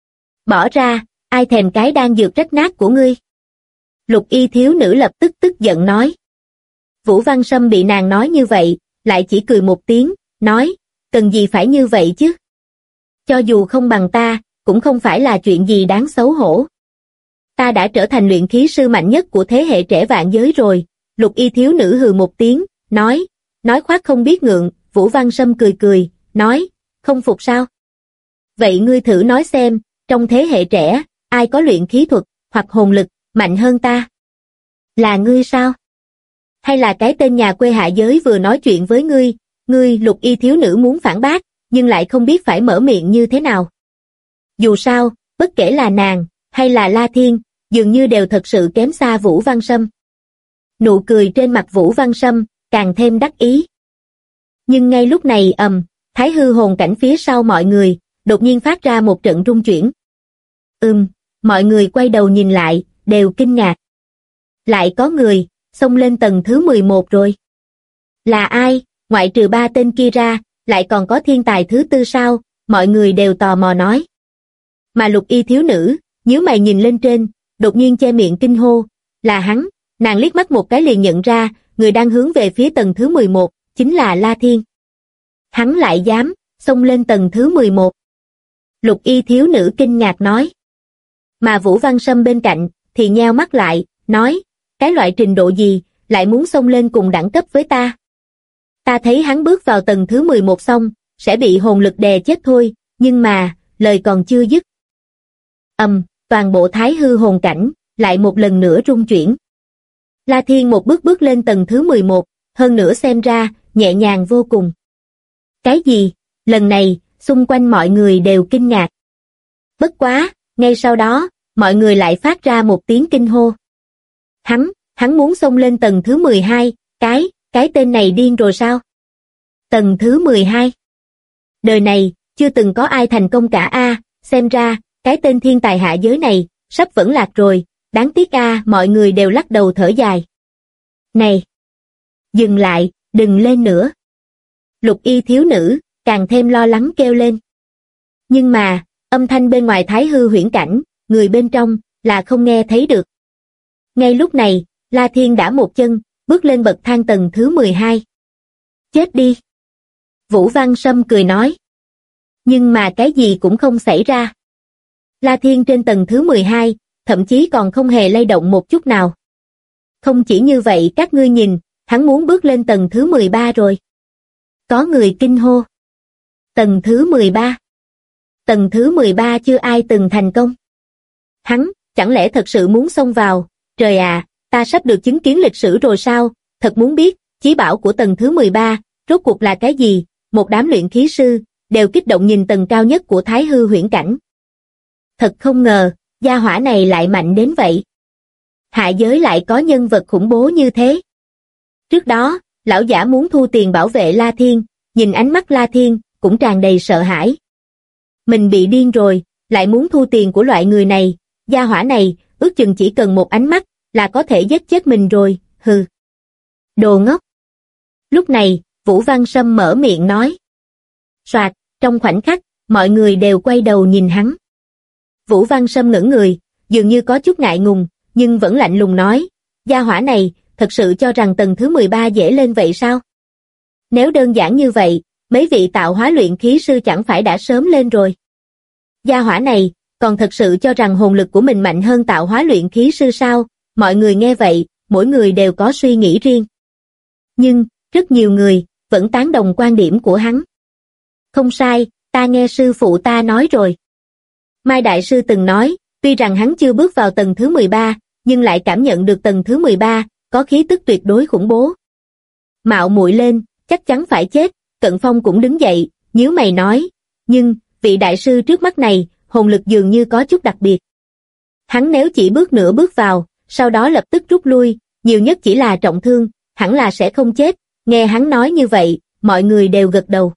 Bỏ ra, ai thèm cái đan dược rách nát của ngươi? Lục Y thiếu nữ lập tức tức giận nói. Vũ Văn Sâm bị nàng nói như vậy, lại chỉ cười một tiếng, nói, cần gì phải như vậy chứ? Cho dù không bằng ta, cũng không phải là chuyện gì đáng xấu hổ. Ta đã trở thành luyện khí sư mạnh nhất của thế hệ trẻ vạn giới rồi. Lục Y thiếu nữ hừ một tiếng, nói khoác không biết ngượng. Vũ Văn Sâm cười cười, nói, không phục sao? Vậy ngươi thử nói xem, trong thế hệ trẻ, ai có luyện khí thuật, hoặc hồn lực, mạnh hơn ta? Là ngươi sao? Hay là cái tên nhà quê hạ giới vừa nói chuyện với ngươi? Ngươi, Lục Y thiếu nữ muốn phản bác, nhưng lại không biết phải mở miệng như thế nào. Dù sao, bất kể là nàng, hay là La Thiên, dường như đều thật sự kém xa Vũ Văn Sâm. Nụ cười trên mặt Vũ Văn Sâm, càng thêm đắc ý. Nhưng ngay lúc này Thái Hư hồn cảnh phía sau mọi người, đột nhiên phát ra một trận rung chuyển. Mọi người quay đầu nhìn lại, đều kinh ngạc. Lại có người, xông lên tầng thứ 11 rồi. Là ai, ngoại trừ ba tên kia ra, lại còn có thiên tài thứ tư sao, mọi người đều tò mò nói. Mà Lục Y thiếu nữ, nhíu mày nhìn lên trên, đột nhiên che miệng kinh hô, là hắn. Nàng liếc mắt một cái liền nhận ra, người đang hướng về phía tầng thứ 11, chính là La Thiên. Hắn lại dám xông lên tầng thứ 11. Lục y thiếu nữ kinh ngạc nói. Mà Vũ Văn Sâm bên cạnh thì nheo mắt lại, nói, cái loại trình độ gì lại muốn xông lên cùng đẳng cấp với ta. Ta thấy hắn bước vào tầng thứ 11 xong, sẽ bị hồn lực đè chết thôi, nhưng mà, lời còn chưa dứt. Toàn bộ thái hư hồn cảnh, lại một lần nữa rung chuyển. La Thiên một bước bước lên tầng thứ 11, hơn nữa xem ra, nhẹ nhàng vô cùng. Cái gì? Lần này, xung quanh mọi người đều kinh ngạc. Bất quá, ngay sau đó, mọi người lại phát ra một tiếng kinh hô. Hắn muốn xông lên tầng thứ 12, cái tên này điên rồi sao? Tầng thứ 12. Đời này, chưa từng có ai thành công cả a, xem ra, cái tên thiên tài hạ giới này, sắp vẫn lạc rồi, đáng tiếc a, mọi người đều lắc đầu thở dài. Này! Dừng lại, đừng lên nữa. Lục y thiếu nữ, càng thêm lo lắng kêu lên. Nhưng mà, âm thanh bên ngoài thái hư huyễn cảnh, người bên trong, là không nghe thấy được. Ngay lúc này, La Thiên đã một chân, bước lên bậc thang tầng thứ 12. Chết đi! Vũ Văn Sâm cười nói. Nhưng mà cái gì cũng không xảy ra. La Thiên trên tầng thứ 12, thậm chí còn không hề lay động một chút nào. Không chỉ như vậy các ngươi nhìn, hắn muốn bước lên tầng thứ 13 rồi. Có người kinh hô. Tầng thứ 13. Tầng thứ 13 chưa ai từng thành công. Hắn, chẳng lẽ thật sự muốn xông vào, trời à, ta sắp được chứng kiến lịch sử rồi sao, thật muốn biết, chí bảo của tầng thứ 13, rốt cuộc là cái gì, một đám luyện khí sư, đều kích động nhìn tầng cao nhất của thái hư huyễn cảnh. Thật không ngờ, gia hỏa này lại mạnh đến vậy. Hạ giới lại có nhân vật khủng bố như thế. Trước đó, lão giả muốn thu tiền bảo vệ La Thiên, nhìn ánh mắt La Thiên, cũng tràn đầy sợ hãi. Mình bị điên rồi, lại muốn thu tiền của loại người này, gia hỏa này, ước chừng chỉ cần một ánh mắt, là có thể giết chết mình rồi, hừ. Đồ ngốc. Lúc này, Vũ Văn Sâm mở miệng nói. Soạt, trong khoảnh khắc, mọi người đều quay đầu nhìn hắn. Vũ Văn Sâm ngẩng người, dường như có chút ngại ngùng, nhưng vẫn lạnh lùng nói, gia hỏa này, thật sự cho rằng tầng thứ 13 dễ lên vậy sao? Nếu đơn giản như vậy, mấy vị tạo hóa luyện khí sư chẳng phải đã sớm lên rồi. Gia hỏa này, còn thật sự cho rằng hồn lực của mình mạnh hơn tạo hóa luyện khí sư sao? Mọi người nghe vậy, mỗi người đều có suy nghĩ riêng. Nhưng, rất nhiều người, vẫn tán đồng quan điểm của hắn. Không sai, ta nghe sư phụ ta nói rồi. Mai Đại Sư từng nói, tuy rằng hắn chưa bước vào tầng thứ 13, nhưng lại cảm nhận được tầng thứ 13, có khí tức tuyệt đối khủng bố. Mạo muội lên, chắc chắn phải chết, Cận Phong cũng đứng dậy, nhíu mày nói, nhưng, vị Đại Sư trước mắt này, hồn lực dường như có chút đặc biệt. Hắn nếu chỉ bước nửa bước vào, sau đó lập tức rút lui, nhiều nhất chỉ là trọng thương, hẳn là sẽ không chết, nghe hắn nói như vậy, mọi người đều gật đầu.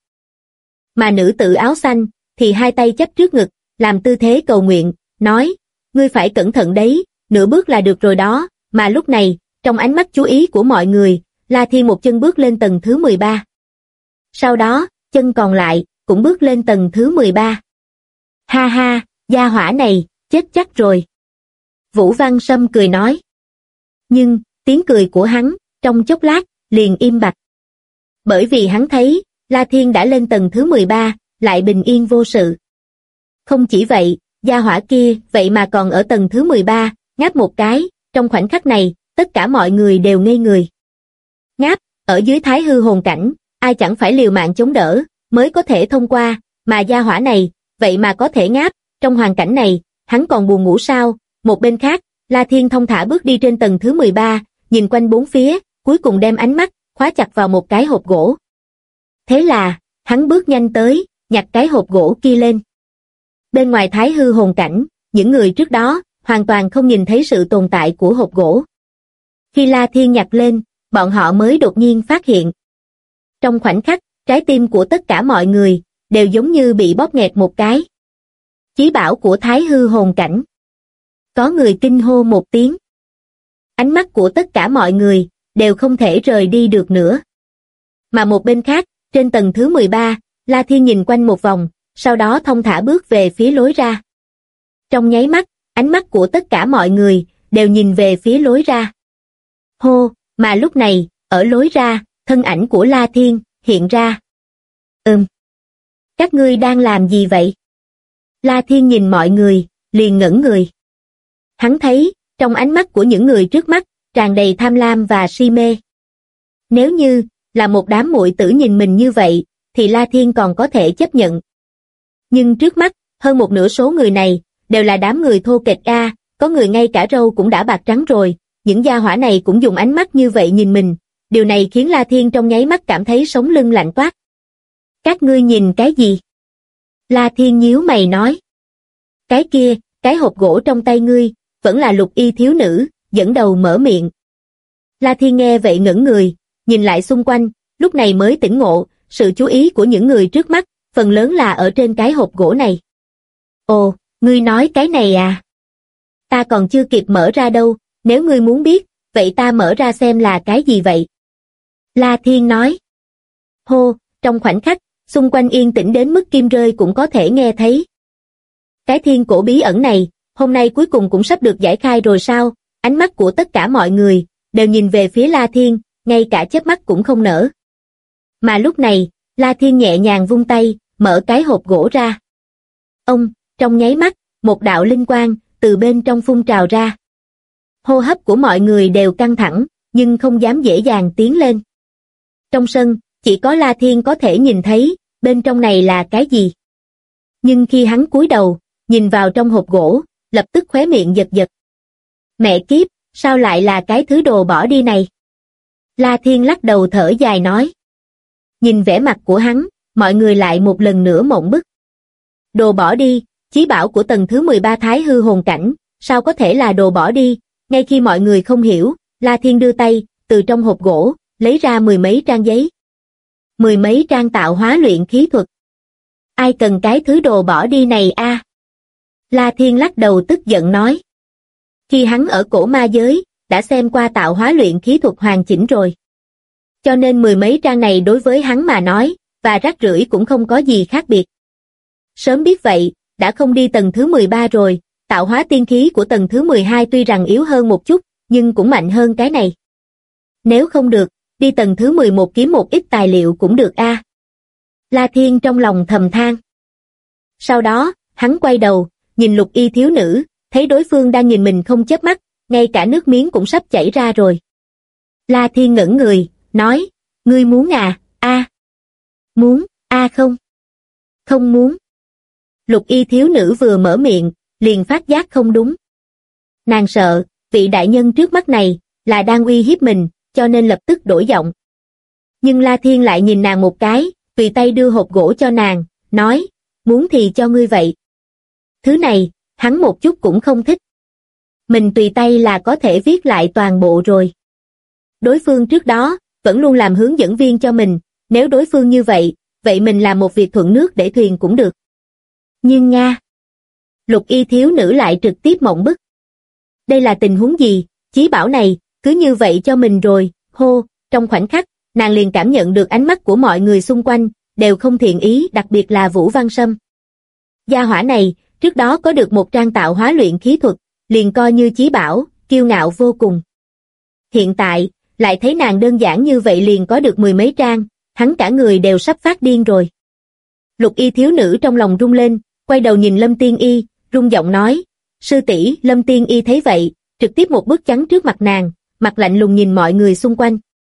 Mà nữ tử áo xanh, thì hai tay chắp trước ngực, làm tư thế cầu nguyện, nói, ngươi phải cẩn thận đấy, nửa bước là được rồi đó, mà lúc này, trong ánh mắt chú ý của mọi người, La Thiên một chân bước lên tầng thứ 13. Sau đó, chân còn lại, cũng bước lên tầng thứ 13. Ha ha, gia hỏa này, chết chắc rồi. Vũ Văn Sâm cười nói. Nhưng, tiếng cười của hắn, trong chốc lát, liền im bặt. Bởi vì hắn thấy, La Thiên đã lên tầng thứ 13, lại bình yên vô sự. Không chỉ vậy, gia hỏa kia, vậy mà còn ở tầng thứ 13, ngáp một cái, trong khoảnh khắc này, tất cả mọi người đều ngây người. Ngáp, ở dưới thái hư hồn cảnh, ai chẳng phải liều mạng chống đỡ, mới có thể thông qua, mà gia hỏa này, vậy mà có thể ngáp, trong hoàn cảnh này, hắn còn buồn ngủ sao? Một bên khác, La Thiên thong thả bước đi trên tầng thứ 13, nhìn quanh bốn phía, cuối cùng đem ánh mắt, khóa chặt vào một cái hộp gỗ. Thế là, hắn bước nhanh tới, nhặt cái hộp gỗ kia lên. Bên ngoài thái hư hồn cảnh, những người trước đó, hoàn toàn không nhìn thấy sự tồn tại của hộp gỗ. Khi La Thiên nhặt lên, bọn họ mới đột nhiên phát hiện. Trong khoảnh khắc, trái tim của tất cả mọi người, đều giống như bị bóp nghẹt một cái. Chí bảo của thái hư hồn cảnh. Có người kinh hô một tiếng. Ánh mắt của tất cả mọi người, đều không thể rời đi được nữa. Mà một bên khác, trên tầng thứ 13, La Thiên nhìn quanh một vòng, sau đó thong thả bước về phía lối ra. Trong nháy mắt, ánh mắt của tất cả mọi người đều nhìn về phía lối ra. Hô, mà lúc này, ở lối ra, thân ảnh của La Thiên hiện ra. Các ngươi đang làm gì vậy? La Thiên nhìn mọi người, liền ngẩn người. Hắn thấy, trong ánh mắt của những người trước mắt, tràn đầy tham lam và si mê. Nếu như là một đám muội tử nhìn mình như vậy, thì La Thiên còn có thể chấp nhận. Nhưng trước mắt, hơn một nửa số người này, đều là đám người thô kệch a, có người ngay cả râu cũng đã bạc trắng rồi, những gia hỏa này cũng dùng ánh mắt như vậy nhìn mình, điều này khiến La Thiên trong nháy mắt cảm thấy sống lưng lạnh toát. Các ngươi nhìn cái gì? La Thiên nhíu mày nói. Cái kia, cái hộp gỗ trong tay ngươi, vẫn là Lục Y thiếu nữ, dẫn đầu mở miệng. La Thiên nghe vậy ngẩn người, nhìn lại xung quanh, lúc này mới tỉnh ngộ, sự chú ý của những người trước mắt, phần lớn là ở trên cái hộp gỗ này. Ồ, ngươi nói cái này à? Ta còn chưa kịp mở ra đâu, nếu ngươi muốn biết, vậy ta mở ra xem là cái gì vậy? La Thiên nói. Hô, trong khoảnh khắc, xung quanh yên tĩnh đến mức kim rơi cũng có thể nghe thấy. Cái thiên cổ bí ẩn này, hôm nay cuối cùng cũng sắp được giải khai rồi sao? Ánh mắt của tất cả mọi người, đều nhìn về phía La Thiên, ngay cả chớp mắt cũng không nở. Mà lúc này, La Thiên nhẹ nhàng vung tay, mở cái hộp gỗ ra. Trong nháy mắt, một đạo linh quang, từ bên trong phun trào ra. Hô hấp của mọi người đều căng thẳng, nhưng không dám dễ dàng tiến lên. Trong sân, chỉ có La Thiên có thể nhìn thấy, bên trong này là cái gì. Nhưng khi hắn cúi đầu, nhìn vào trong hộp gỗ, lập tức khóe miệng giật giật. Mẹ kiếp, sao lại là cái thứ đồ bỏ đi này? La Thiên lắc đầu thở dài nói. Nhìn vẻ mặt của hắn, mọi người lại một lần nữa mộng bức. Đồ bỏ đi, chí bảo của tầng thứ 13 Thái hư hồn cảnh, sao có thể là đồ bỏ đi? Ngay khi mọi người không hiểu, La Thiên đưa tay, từ trong hộp gỗ, lấy ra mười mấy trang giấy. Mười mấy trang tạo hóa luyện khí thuật. Ai cần cái thứ đồ bỏ đi này a? La Thiên lắc đầu tức giận nói. Khi hắn ở cổ ma giới, đã xem qua tạo hóa luyện khí thuật hoàn chỉnh rồi. Cho nên mười mấy trang này đối với hắn mà nói, và rác rưởi cũng không có gì khác biệt. Sớm biết vậy, đã không đi tầng thứ 13 rồi, tạo hóa tiên khí của tầng thứ 12 tuy rằng yếu hơn một chút, nhưng cũng mạnh hơn cái này. Nếu không được, đi tầng thứ 11 kiếm một ít tài liệu cũng được a. La Thiên trong lòng thầm than. Sau đó, hắn quay đầu, nhìn Lục Y thiếu nữ, thấy đối phương đang nhìn mình không chớp mắt, ngay cả nước miếng cũng sắp chảy ra rồi. La Thiên ngẩn người, nói, ngươi muốn à, a? Muốn, a không? Không muốn. Lục Y thiếu nữ vừa mở miệng, liền phát giác không đúng. Nàng sợ, vị đại nhân trước mắt này, là đang uy hiếp mình, cho nên lập tức đổi giọng. Nhưng La Thiên lại nhìn nàng một cái, tùy tay đưa hộp gỗ cho nàng, nói, muốn thì cho ngươi vậy. Thứ này, hắn một chút cũng không thích. Mình tùy tay là có thể viết lại toàn bộ rồi. Đối phương trước đó, vẫn luôn làm hướng dẫn viên cho mình, nếu đối phương như vậy, vậy mình làm một việc thuận nước để thuyền cũng được. Nhưng Nga, Lục Y thiếu nữ lại trực tiếp mộng bức. Đây là tình huống gì, chí bảo này, cứ như vậy cho mình rồi, hô, trong khoảnh khắc, nàng liền cảm nhận được ánh mắt của mọi người xung quanh, đều không thiện ý, đặc biệt là Vũ Văn Sâm. Gia hỏa này, trước đó có được một trang tạo hóa luyện khí thuật, liền coi như chí bảo, kiêu ngạo vô cùng. Hiện tại, lại thấy nàng đơn giản như vậy liền có được mười mấy trang, hắn cả người đều sắp phát điên rồi. Lục Y thiếu nữ trong lòng rung lên, quay đầu nhìn Lâm Tiên Y, rung giọng nói, sư tỷ. Lâm Tiên Y thấy vậy, trực tiếp một bước chắn trước mặt nàng, mặt lạnh lùng nhìn mọi người xung quanh.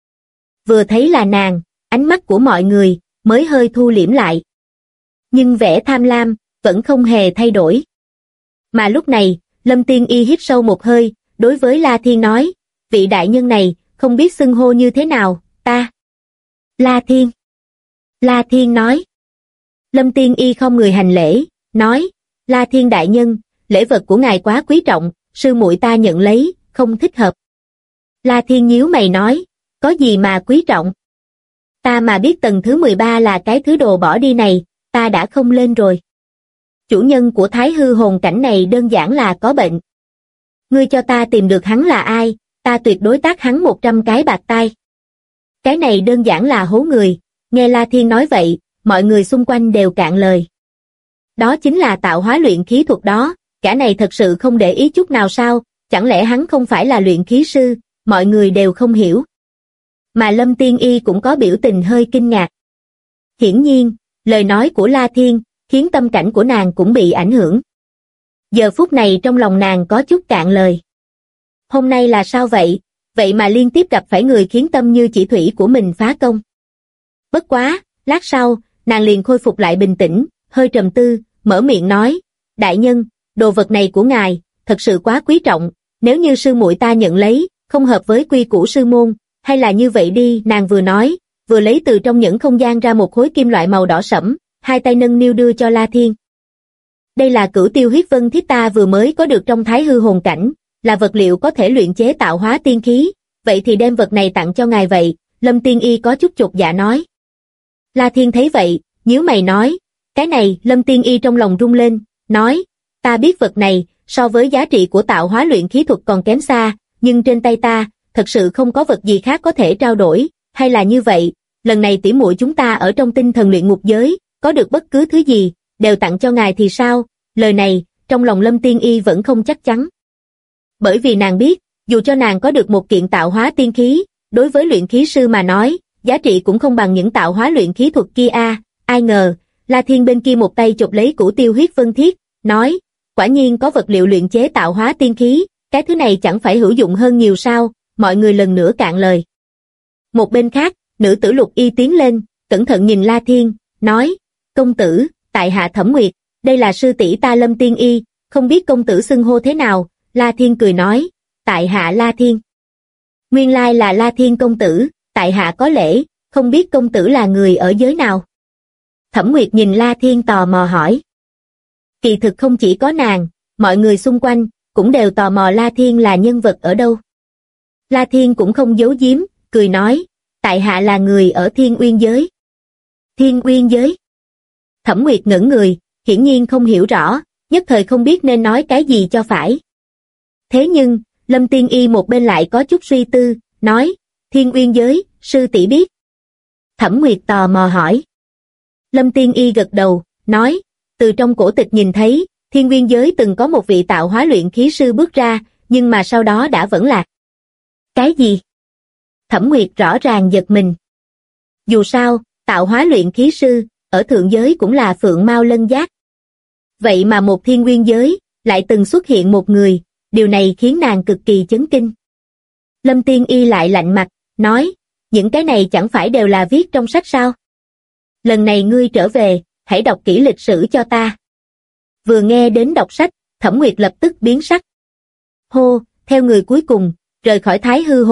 Vừa thấy là nàng, ánh mắt của mọi người mới hơi thu liễm lại. Nhưng vẻ tham lam vẫn không hề thay đổi. Mà lúc này, Lâm Tiên Y hít sâu một hơi, đối với La Thiên nói, vị đại nhân này, không biết xưng hô như thế nào, ta. La Thiên. La Thiên nói. Lâm Tiên Y không người hành lễ, nói, La Thiên đại nhân, lễ vật của ngài quá quý trọng, sư muội ta nhận lấy, không thích hợp. La Thiên nhíu mày nói, có gì mà quý trọng? Ta mà biết tầng thứ 13 là cái thứ đồ bỏ đi này, ta đã không lên rồi. Chủ nhân của Thái hư hồn cảnh này đơn giản là có bệnh. Ngươi cho ta tìm được hắn là ai, ta tuyệt đối tát hắn 100 cái bạc tai. Cái này đơn giản là hố người, nghe La Thiên nói vậy, mọi người xung quanh đều cạn lời. Đó chính là tạo hóa luyện khí thuật đó, gã này thật sự không để ý chút nào sao, chẳng lẽ hắn không phải là luyện khí sư, mọi người đều không hiểu. Mà Lâm Tiên Y cũng có biểu tình hơi kinh ngạc. Hiển nhiên, lời nói của La Thiên, khiến tâm cảnh của nàng cũng bị ảnh hưởng. Giờ phút này trong lòng nàng có chút cạn lời. Hôm nay là sao vậy, vậy mà liên tiếp gặp phải người khiến tâm như chỉ thủy của mình phá công. Bất quá, lát sau, nàng liền khôi phục lại bình tĩnh, hơi trầm tư, mở miệng nói, đại nhân, đồ vật này của ngài, thật sự quá quý trọng, nếu như sư muội ta nhận lấy, không hợp với quy củ sư môn, hay là như vậy đi, nàng vừa nói, vừa lấy từ trong những không gian ra một khối kim loại màu đỏ sẫm, hai tay nâng niu đưa cho La Thiên. Đây là Cửu Tiêu Huyết Vân Thiết ta vừa mới có được trong Thái Hư Hồn Cảnh, là vật liệu có thể luyện chế tạo hóa tiên khí, vậy thì đem vật này tặng cho ngài vậy, Lâm Tiên Y có chút chột dạ nói. La Thiên thấy vậy, nhíu mày nói, cái này, Lâm Tiên Y trong lòng rung lên, nói, ta biết vật này, so với giá trị của tạo hóa luyện khí thuật còn kém xa, nhưng trên tay ta, thật sự không có vật gì khác có thể trao đổi, hay là như vậy, lần này tỉ muội chúng ta ở trong tinh thần luyện ngục giới, có được bất cứ thứ gì, đều tặng cho ngài thì sao, lời này, trong lòng Lâm Tiên Y vẫn không chắc chắn. Bởi vì nàng biết, dù cho nàng có được một kiện tạo hóa tiên khí, đối với luyện khí sư mà nói, giá trị cũng không bằng những tạo hóa luyện khí thuật kia ai ngờ, La Thiên bên kia một tay chụp lấy Cửu Tiêu Huyết Vân Thiết, nói, quả nhiên có vật liệu luyện chế tạo hóa tiên khí, cái thứ này chẳng phải hữu dụng hơn nhiều sao, mọi người lần nữa cạn lời. Một bên khác, nữ tử Lục Y tiến lên, cẩn thận nhìn La Thiên, nói, công tử, tại hạ Thẩm Nguyệt, đây là sư tỷ ta Lâm Tiên Y, không biết công tử xưng hô thế nào, La Thiên cười nói, tại hạ La Thiên. Nguyên lai là La Thiên công tử, tại hạ có lễ, không biết công tử là người ở giới nào. Thẩm Nguyệt nhìn La Thiên tò mò hỏi. Kỳ thực không chỉ có nàng, mọi người xung quanh, cũng đều tò mò La Thiên là nhân vật ở đâu. La Thiên cũng không giấu giếm, cười nói, tại hạ là người ở Thiên Uyên giới. Thiên Uyên giới. Thẩm Nguyệt ngẩn người, hiển nhiên không hiểu rõ, nhất thời không biết nên nói cái gì cho phải. Thế nhưng, Lâm Tiên Y một bên lại có chút suy tư, nói, Thiên Uyên giới, sư tỷ biết. Thẩm Nguyệt tò mò hỏi. Lâm Tiên Y gật đầu, nói, từ trong cổ tịch nhìn thấy, Thiên Uyên giới từng có một vị tạo hóa luyện khí sư bước ra, nhưng mà sau đó đã vẫn lạc. Cái gì? Thẩm Nguyệt rõ ràng giật mình. Dù sao, tạo hóa luyện khí sư, ở thượng giới cũng là phượng mao lân giác. Vậy mà một Thiên Uyên giới, lại từng xuất hiện một người, điều này khiến nàng cực kỳ chấn kinh. Lâm Tiên Y lại lạnh mặt, nói, những cái này chẳng phải đều là viết trong sách sao? Lần này ngươi trở về, hãy đọc kỹ lịch sử cho ta. Vừa nghe đến đọc sách, Thẩm Nguyệt lập tức biến sắc. Hô, theo người cuối cùng, rời khỏi Thái Hư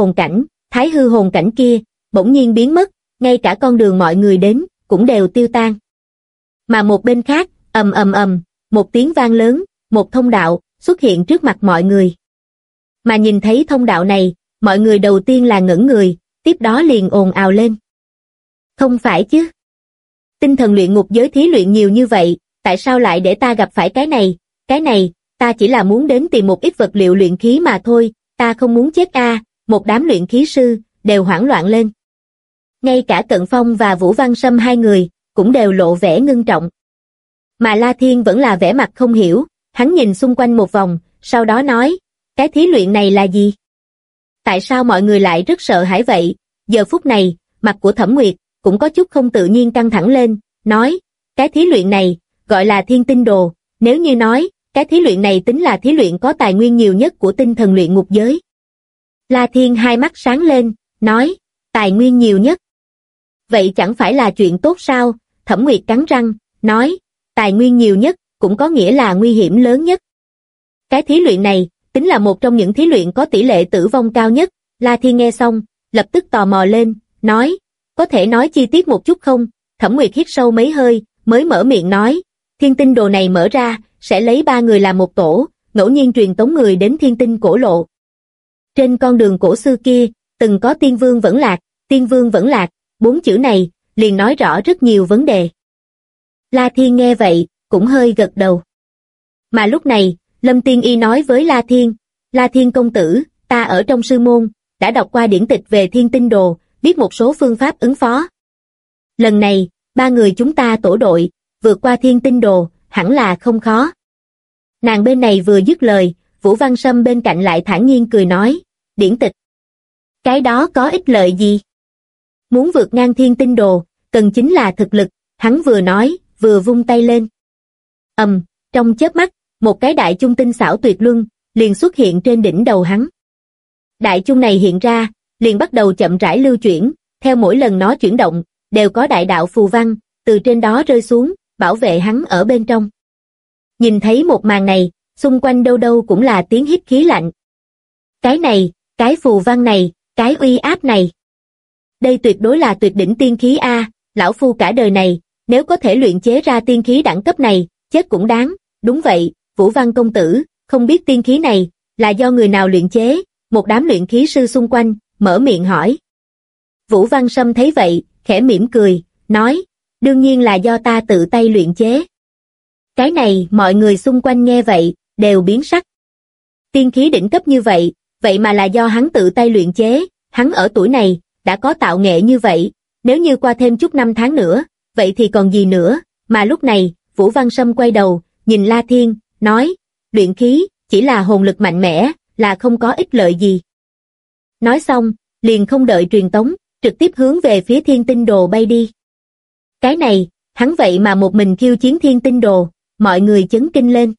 Hồn cảnh kia, bỗng nhiên biến mất, ngay cả con đường mọi người đến, cũng đều tiêu tan. Mà một bên khác, ầm, một tiếng vang lớn, một thông đạo, xuất hiện trước mặt mọi người. Mà nhìn thấy thông đạo này, mọi người đầu tiên là ngẩn người, tiếp đó liền ồn ào lên. Không phải chứ? Tinh thần luyện ngục giới thí luyện nhiều như vậy, tại sao lại để ta gặp phải cái này, ta chỉ là muốn đến tìm một ít vật liệu luyện khí mà thôi, ta không muốn chết một đám luyện khí sư, đều hoảng loạn lên. Ngay cả Cận Phong và Vũ Văn Sâm hai người, cũng đều lộ vẻ ngưng trọng. Mà La Thiên vẫn là vẻ mặt không hiểu, hắn nhìn xung quanh một vòng, sau đó nói, cái thí luyện này là gì? Tại sao mọi người lại rất sợ hãi vậy? Giờ phút này, mặt của Thẩm Nguyệt, cũng có chút không tự nhiên căng thẳng lên, nói, cái thí luyện này, gọi là Thiên Tinh Đồ, nếu như nói, cái thí luyện này tính là thí luyện có tài nguyên nhiều nhất của tinh thần luyện ngục giới. La Thiên hai mắt sáng lên, nói, tài nguyên nhiều nhất. Vậy chẳng phải là chuyện tốt sao? Thẩm Nguyệt cắn răng, nói, tài nguyên nhiều nhất, cũng có nghĩa là nguy hiểm lớn nhất. Cái thí luyện này, tính là một trong những thí luyện có tỷ lệ tử vong cao nhất. La Thiên nghe xong, lập tức tò mò lên, nói, có thể nói chi tiết một chút không? Thẩm Nguyệt hít sâu mấy hơi, mới mở miệng nói, Thiên Tinh Đồ này mở ra, sẽ lấy 3 người làm một tổ, ngẫu nhiên truyền tống người đến Thiên Tinh cổ lộ. Trên con đường cổ xưa kia, từng có Tiên Vương vẫn lạc, 4 chữ này, liền nói rõ rất nhiều vấn đề. La Thiên nghe vậy, cũng hơi gật đầu. Mà lúc này, Lâm Tiên Y nói với La Thiên công tử, ta ở trong sư môn, đã đọc qua điển tịch về Thiên Tinh Đồ, biết một số phương pháp ứng phó. Lần này, 3 người chúng ta tổ đội, vượt qua Thiên Tinh Đồ, hẳn là không khó. Nàng bên này vừa dứt lời, Vũ Văn Sâm bên cạnh lại thản nhiên cười nói, điển tịch. Cái đó có ích lợi gì? Muốn vượt ngang thiên tinh đồ, cần chính là thực lực, hắn vừa nói, vừa vung tay lên. Trong chớp mắt, một cái đại chung tinh xảo tuyệt luân, liền xuất hiện trên đỉnh đầu hắn. Đại chung này hiện ra, liền bắt đầu chậm rãi lưu chuyển, theo mỗi lần nó chuyển động, đều có đại đạo phù văn, từ trên đó rơi xuống, bảo vệ hắn ở bên trong. Nhìn thấy một màn này, xung quanh đâu đâu cũng là tiếng hít khí lạnh. Cái này, cái phù văn này, cái uy áp này. Đây tuyệt đối là tuyệt đỉnh tiên khí a, lão phu cả đời này, nếu có thể luyện chế ra tiên khí đẳng cấp này, chết cũng đáng. Đúng vậy, Vũ Văn công tử, không biết tiên khí này là do người nào luyện chế? Một đám luyện khí sư xung quanh mở miệng hỏi. Vũ Văn Sâm thấy vậy, khẽ mỉm cười, nói, đương nhiên là do ta tự tay luyện chế. Cái này mọi người xung quanh nghe vậy, đều biến sắc. Tiên khí đỉnh cấp như vậy, vậy mà là do hắn tự tay luyện chế, hắn ở tuổi này, đã có tạo nghệ như vậy, nếu như qua thêm chút năm tháng nữa, vậy thì còn gì nữa, mà lúc này, Vũ Văn Sâm quay đầu, nhìn La Thiên, nói, luyện khí, chỉ là hồn lực mạnh mẽ, là không có ích lợi gì. Nói xong, liền không đợi truyền tống, trực tiếp hướng về phía thiên tinh đồ bay đi. Cái này, hắn vậy mà một mình khiêu chiến thiên tinh đồ, mọi người chấn kinh lên.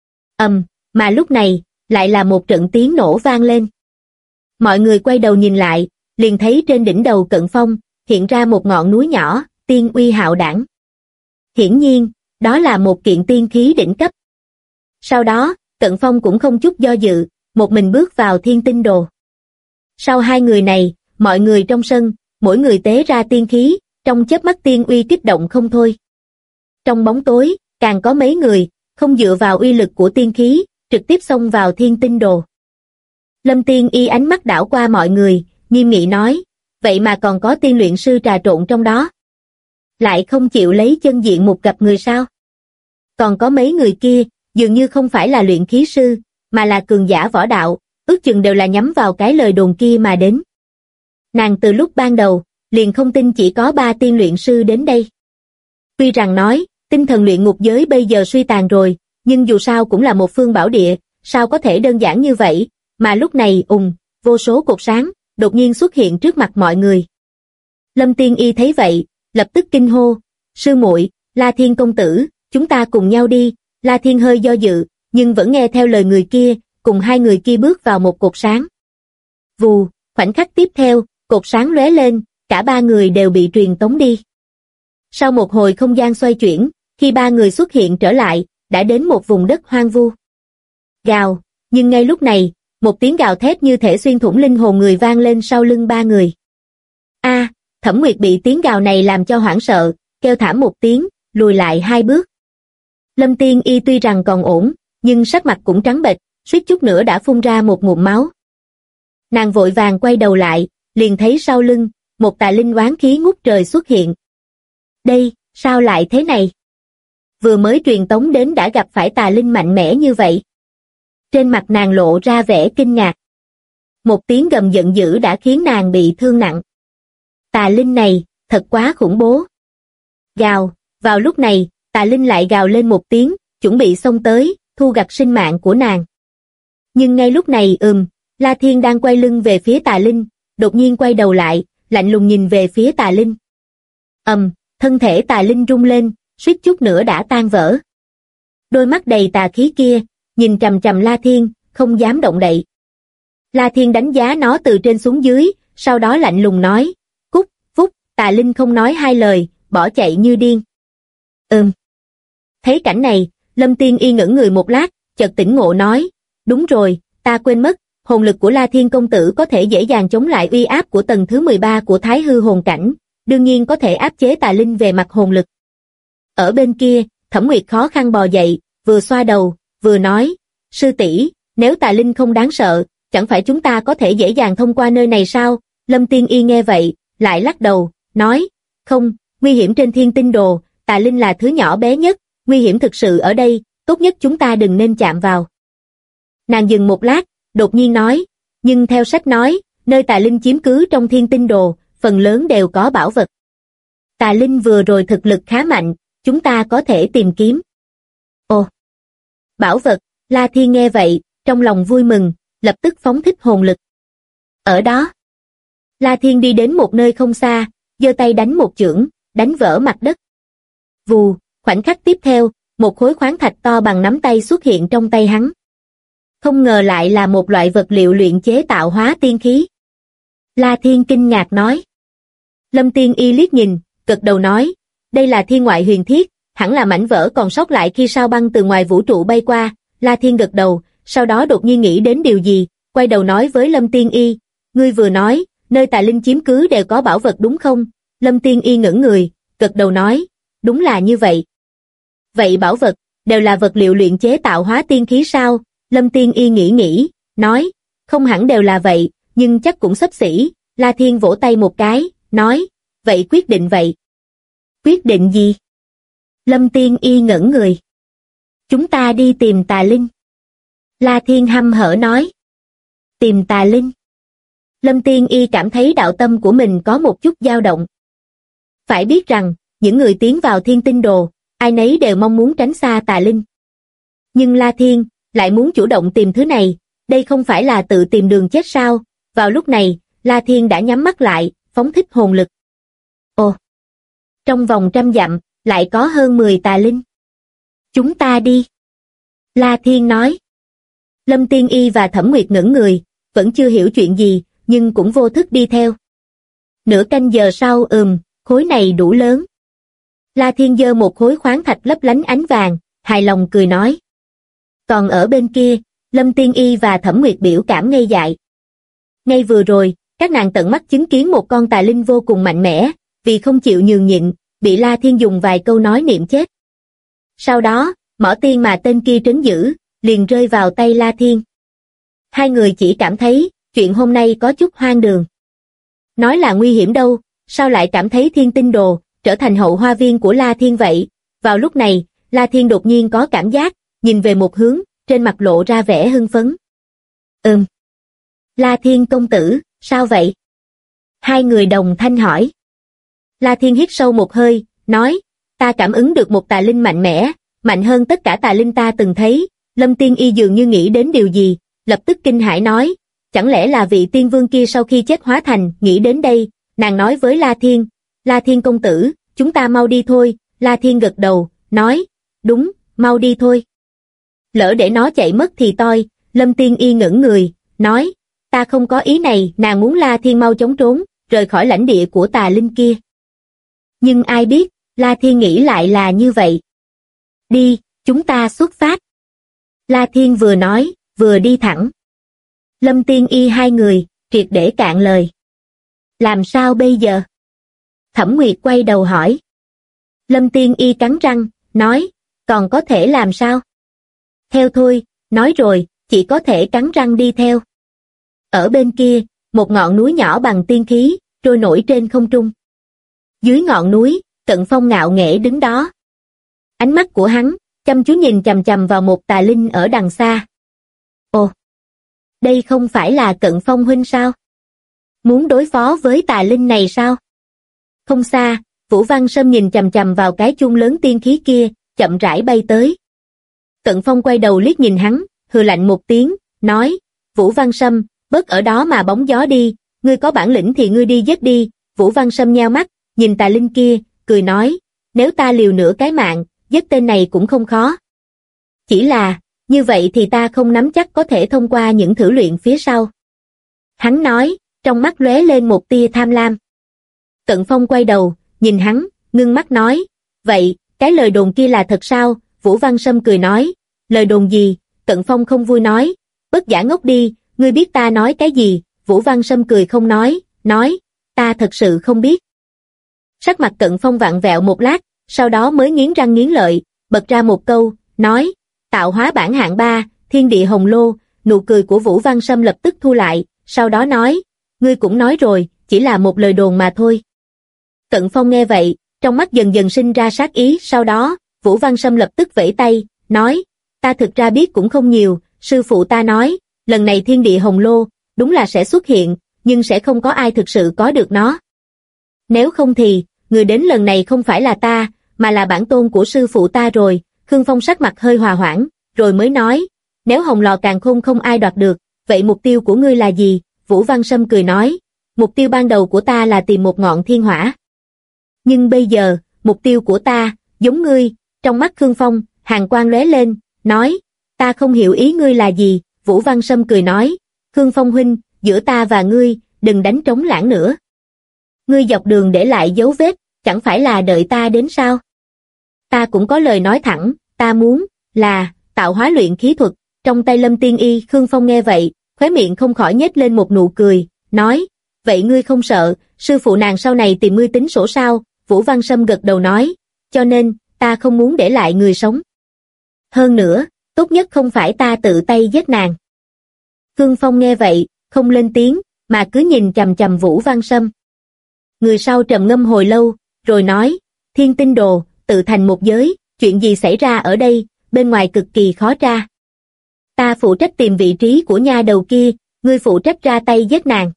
Mà lúc này, lại là một trận tiếng nổ vang lên. Mọi người quay đầu nhìn lại, liền thấy trên đỉnh đầu Cận Phong, hiện ra một ngọn núi nhỏ, tiên uy hạo đảng. Hiển nhiên, đó là một kiện tiên khí đỉnh cấp. Sau đó, Cận Phong cũng không chút do dự, một mình bước vào thiên tinh đồ. Sau hai người này, mọi người trong sân, mỗi người tế ra tiên khí, trong chớp mắt tiên uy kích động không thôi. Trong bóng tối, càng có mấy người, không dựa vào uy lực của tiên khí, trực tiếp xông vào thiên tinh đồ. Lâm Tiên Y ánh mắt đảo qua mọi người, nghiêm nghị nói, vậy mà còn có tiên luyện sư trà trộn trong đó. Lại không chịu lấy chân diện mục gặp người sao? Còn có mấy người kia, dường như không phải là luyện khí sư, mà là cường giả võ đạo, ước chừng đều là nhắm vào cái lời đồn kia mà đến. Nàng từ lúc ban đầu, liền không tin chỉ có 3 tiên luyện sư đến đây. Tuy rằng nói, tinh thần luyện ngục giới bây giờ suy tàn rồi, nhưng dù sao cũng là một phương bảo địa, sao có thể đơn giản như vậy, mà lúc này vô số cột sáng, đột nhiên xuất hiện trước mặt mọi người. Lâm Tiên Y thấy vậy, lập tức kinh hô, sư muội, La Thiên công tử, chúng ta cùng nhau đi. La Thiên hơi do dự, nhưng vẫn nghe theo lời người kia, cùng hai người kia bước vào một cột sáng. Vù, khoảnh khắc tiếp theo, cột sáng lóe lên, cả 3 người đều bị truyền tống đi. Sau một hồi không gian xoay chuyển, khi 3 người xuất hiện trở lại, đã đến một vùng đất hoang vu. Gào, nhưng ngay lúc này, một tiếng gào thét như thể xuyên thủng linh hồn người vang lên sau lưng 3 người. Thẩm Nguyệt bị tiếng gào này làm cho hoảng sợ, kêu thảm một tiếng, lùi lại 2 bước. Lâm Tiên Y tuy rằng còn ổn, nhưng sắc mặt cũng trắng bệch, suýt chút nữa đã phun ra một ngụm máu. Nàng vội vàng quay đầu lại, liền thấy sau lưng, một tà linh oán khí ngút trời xuất hiện. Đây, sao lại thế này? Vừa mới truyền tống đến đã gặp phải tà linh mạnh mẽ như vậy. Trên mặt nàng lộ ra vẻ kinh ngạc. Một tiếng gầm giận dữ đã khiến nàng bị thương nặng. Tà linh này, thật quá khủng bố. Gào, vào lúc này, tà linh lại gào lên một tiếng, chuẩn bị xông tới, thu gặt sinh mạng của nàng. Nhưng ngay lúc này La Thiên đang quay lưng về phía tà linh, đột nhiên quay đầu lại, lạnh lùng nhìn về phía tà linh. Thân thể tà linh rung lên, suýt chút nữa đã tan vỡ. Đôi mắt đầy tà khí kia, nhìn chằm chằm La Thiên, không dám động đậy. La Thiên đánh giá nó từ trên xuống dưới, sau đó lạnh lùng nói, cút, phúc, tà linh không nói hai lời, bỏ chạy như điên. Thấy cảnh này, Lâm Tiên Y ngẩn người một lát, chợt tỉnh ngộ nói, đúng rồi, ta quên mất, hồn lực của La Thiên công tử có thể dễ dàng chống lại uy áp của tầng thứ 13 của Thái Hư hồn cảnh, đương nhiên có thể áp chế tà linh về mặt hồn lực. Ở bên kia, Thẩm Nguyệt khó khăn bò dậy, vừa xoa đầu, vừa nói, sư tỷ, nếu tà linh không đáng sợ, chẳng phải chúng ta có thể dễ dàng thông qua nơi này sao? Lâm Tiên Y nghe vậy, lại lắc đầu, nói, không, nguy hiểm trên thiên tinh đồ, tà linh là thứ nhỏ bé nhất, nguy hiểm thực sự ở đây, tốt nhất chúng ta đừng nên chạm vào. Nàng dừng một lát, đột nhiên nói, nhưng theo sách nói, nơi tà linh chiếm cứ trong thiên tinh đồ, phần lớn đều có bảo vật. Tà linh vừa rồi thực lực khá mạnh, chúng ta có thể tìm kiếm. Ồ, bảo vật, La Thiên nghe vậy, trong lòng vui mừng, lập tức phóng thích hồn lực. Ở đó, La Thiên đi đến một nơi không xa, giơ tay đánh một chưởng, đánh vỡ mặt đất. Vù, khoảnh khắc tiếp theo, một khối khoáng thạch to bằng nắm tay xuất hiện trong tay hắn. Không ngờ lại là một loại vật liệu luyện chế tạo hóa tiên khí. La Thiên kinh ngạc nói. Lâm Tiên Y liếc nhìn, gật đầu nói, đây là thiên ngoại huyền thiết, hẳn là mảnh vỡ còn sót lại khi sao băng từ ngoài vũ trụ bay qua. La Thiên gật đầu, sau đó đột nhiên nghĩ đến điều gì, quay đầu nói với Lâm Tiên Y, ngươi vừa nói, nơi tà linh chiếm cứ đều có bảo vật đúng không? Lâm Tiên Y ngẩng người, gật đầu nói, đúng là như vậy. Vậy bảo vật, đều là vật liệu luyện chế tạo hóa tiên khí sao? Lâm Tiên Y nghĩ, nói, không hẳn đều là vậy, nhưng chắc cũng xấp xỉ. La Thiên vỗ tay một cái, nói, vậy quyết định vậy. Quyết định gì? Lâm Tiên Y ngẩn người. Chúng ta đi tìm tà linh. La Thiên hăm hở nói. Tìm tà linh. Lâm Tiên Y cảm thấy đạo tâm của mình có một chút dao động. Phải biết rằng, những người tiến vào Thiên Tinh Đồ, ai nấy đều mong muốn tránh xa tà linh. Nhưng La Thiên lại muốn chủ động tìm thứ này, đây không phải là tự tìm đường chết sao? Vào lúc này, La Thiên đã nhắm mắt lại, phóng thích hồn lực. Ồ! Trong vòng 100 dặm, lại có hơn 10 tà linh. Chúng ta đi. La Thiên nói. Lâm Tiên Y và Thẩm Nguyệt ngẩn người, vẫn chưa hiểu chuyện gì, nhưng cũng vô thức đi theo. Nửa canh giờ sau khối này đủ lớn. La Thiên giơ một khối khoáng thạch lấp lánh ánh vàng, hài lòng cười nói. Còn ở bên kia, Lâm Tiên Y và Thẩm Nguyệt biểu cảm ngây dại. Ngay vừa rồi, các nàng tận mắt chứng kiến một con tà linh vô cùng mạnh mẽ, vì không chịu nhường nhịn, bị La Thiên dùng vài câu nói niệm chết. Sau đó, mỏ tiên mà tên kia trấn giữ, liền rơi vào tay La Thiên. Hai người chỉ cảm thấy, chuyện hôm nay có chút hoang đường. Nói là nguy hiểm đâu, sao lại cảm thấy Thiên Tinh Đồ trở thành hậu hoa viên của La Thiên vậy? Vào lúc này, La Thiên đột nhiên có cảm giác, nhìn về một hướng, trên mặt lộ ra vẻ hưng phấn. La Thiên công tử, sao vậy? Hai người đồng thanh hỏi. La Thiên hít sâu một hơi, nói, ta cảm ứng được một tà linh mạnh mẽ, mạnh hơn tất cả tà linh ta từng thấy. Lâm Tiên Y dường như nghĩ đến điều gì, lập tức kinh hãi nói, chẳng lẽ là vị tiên vương kia sau khi chết hóa thành, nghĩ đến đây, nàng nói với La Thiên công tử, chúng ta mau đi thôi. La Thiên gật đầu, nói, đúng, mau đi thôi. Lỡ để nó chạy mất thì toi. Lâm Tiên Y ngẩn người, nói, ta không có ý này, nàng muốn La Thiên mau chóng trốn, rời khỏi lãnh địa của tà linh kia. Nhưng ai biết, La Thiên nghĩ lại là như vậy. Đi, chúng ta xuất phát. La Thiên vừa nói, vừa đi thẳng. Lâm Tiên Y hai người, triệt để cạn lời. Làm sao bây giờ? Thẩm Nguyệt quay đầu hỏi. Lâm Tiên Y cắn răng, nói, còn có thể làm sao? Theo thôi, nói rồi, chỉ có thể cắn răng đi theo. Ở bên kia, một ngọn núi nhỏ bằng tiên khí, trôi nổi trên không trung. Dưới ngọn núi, Cận Phong ngạo nghễ đứng đó. Ánh mắt của hắn, chăm chú nhìn chằm chằm vào một tà linh ở đằng xa. Ồ! Đây không phải là Cận Phong huynh sao? Muốn đối phó với tà linh này sao? Không xa, Vũ Văn Sâm nhìn chằm chằm vào cái chuông lớn tiên khí kia, chậm rãi bay tới. Cận Phong quay đầu liếc nhìn hắn, hừ lạnh một tiếng, nói, Vũ Văn Sâm, bớt ở đó mà bóng gió đi, ngươi có bản lĩnh thì ngươi đi giết đi. Vũ Văn Sâm nheo mắt, nhìn tà linh kia, cười nói, nếu ta liều nửa cái mạng, giết tên này cũng không khó. Chỉ là, như vậy thì ta không nắm chắc có thể thông qua những thử luyện phía sau. Hắn nói, trong mắt lóe lên một tia tham lam. Cận Phong quay đầu, nhìn hắn, ngưng mắt nói, vậy, cái lời đồn kia là thật sao? Vũ Văn Sâm cười nói, lời đồn gì? Cận Phong không vui nói, bất giả ngốc đi, ngươi biết ta nói cái gì? Vũ Văn Sâm cười không nói, ta thật sự không biết. Sắc mặt Cận Phong vặn vẹo một lát, sau đó mới nghiến răng nghiến lợi, bật ra một câu, nói, tạo hóa bản hạng 3, thiên địa hồng lô. Nụ cười của Vũ Văn Sâm lập tức thu lại, sau đó nói, ngươi cũng nói rồi, chỉ là một lời đồn mà thôi. Cận Phong nghe vậy, trong mắt dần dần sinh ra sát ý, sau đó, Vũ Văn Sâm lập tức vẫy tay, nói, ta thực ra biết cũng không nhiều, sư phụ ta nói, lần này thiên địa hồng lô, đúng là sẽ xuất hiện, nhưng sẽ không có ai thực sự có được nó. Nếu không thì, người đến lần này không phải là ta, mà là bản tôn của sư phụ ta rồi. Khương Phong sắc mặt hơi hòa hoãn, rồi mới nói, nếu hồng lò càn khôn không ai đoạt được, vậy mục tiêu của ngươi là gì? Vũ Văn Sâm cười nói, mục tiêu ban đầu của ta là tìm một ngọn thiên hỏa. Nhưng bây giờ, mục tiêu của ta, giống ngươi, trong mắt Khương Phong, hàn quang lóe lên, nói, ta không hiểu ý ngươi là gì. Vũ Văn Sâm cười nói, Khương Phong huynh, giữa ta và ngươi, đừng đánh trống lãng nữa. Ngươi dọc đường để lại dấu vết, chẳng phải là đợi ta đến sao? Ta cũng có lời nói thẳng, ta muốn, là, tạo hóa luyện khí thuật, trong tay Lâm Tiên Y. Khương Phong nghe vậy, khóe miệng không khỏi nhếch lên một nụ cười, nói, vậy ngươi không sợ, sư phụ nàng sau này tìm ngươi tính sổ sao? Vũ Văn Sâm gật đầu nói, cho nên, ta không muốn để lại người sống. Hơn nữa, tốt nhất không phải ta tự tay giết nàng. Khương Phong nghe vậy, không lên tiếng, mà cứ nhìn chằm chằm Vũ Văn Sâm. Người sau trầm ngâm hồi lâu, rồi nói, Thiên Tinh Đồ, tự thành một giới, chuyện gì xảy ra ở đây, bên ngoài cực kỳ khó tra. Ta phụ trách tìm vị trí của nha đầu kia, ngươi phụ trách ra tay giết nàng.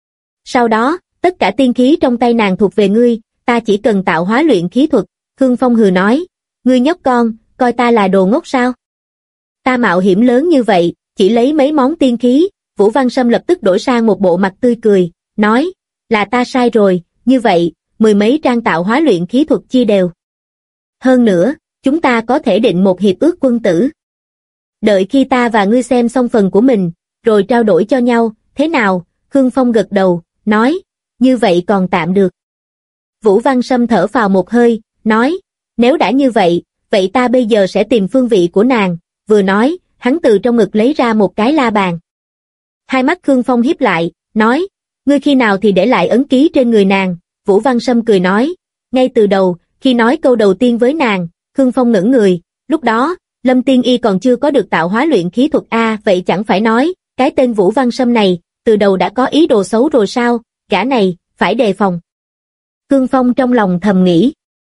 Sau đó, tất cả tiên khí trong tay nàng thuộc về ngươi, ta chỉ cần tạo hóa luyện khí thuật. Khương Phong hừ nói, ngươi nhóc con, coi ta là đồ ngốc sao? Ta mạo hiểm lớn như vậy, chỉ lấy mấy món tiên khí. Vũ Văn Sâm lập tức đổi sang một bộ mặt tươi cười, nói, là ta sai rồi, như vậy, 10 mấy trang tạo hóa luyện khí thuật chia đều. Hơn nữa, chúng ta có thể định một hiệp ước quân tử. Đợi khi ta và ngươi xem xong phần của mình, rồi trao đổi cho nhau, thế nào? Khương Phong gật đầu, nói, như vậy còn tạm được. Vũ Văn Sâm thở phào một hơi, nói, nếu đã như vậy, vậy ta bây giờ sẽ tìm phương vị của nàng. Vừa nói, hắn từ trong ngực lấy ra một cái la bàn. Hai mắt Khương Phong híp lại, nói, ngươi khi nào thì để lại ấn ký trên người nàng? Vũ Văn Sâm cười nói, ngay từ đầu, khi nói câu đầu tiên với nàng, Khương Phong ngẩn người, lúc đó, Lâm Tiên Y còn chưa có được tạo hóa luyện khí thuật vậy chẳng phải nói, cái tên Vũ Văn Sâm này, từ đầu đã có ý đồ xấu rồi sao? Gã này, phải đề phòng. Khương Phong trong lòng thầm nghĩ.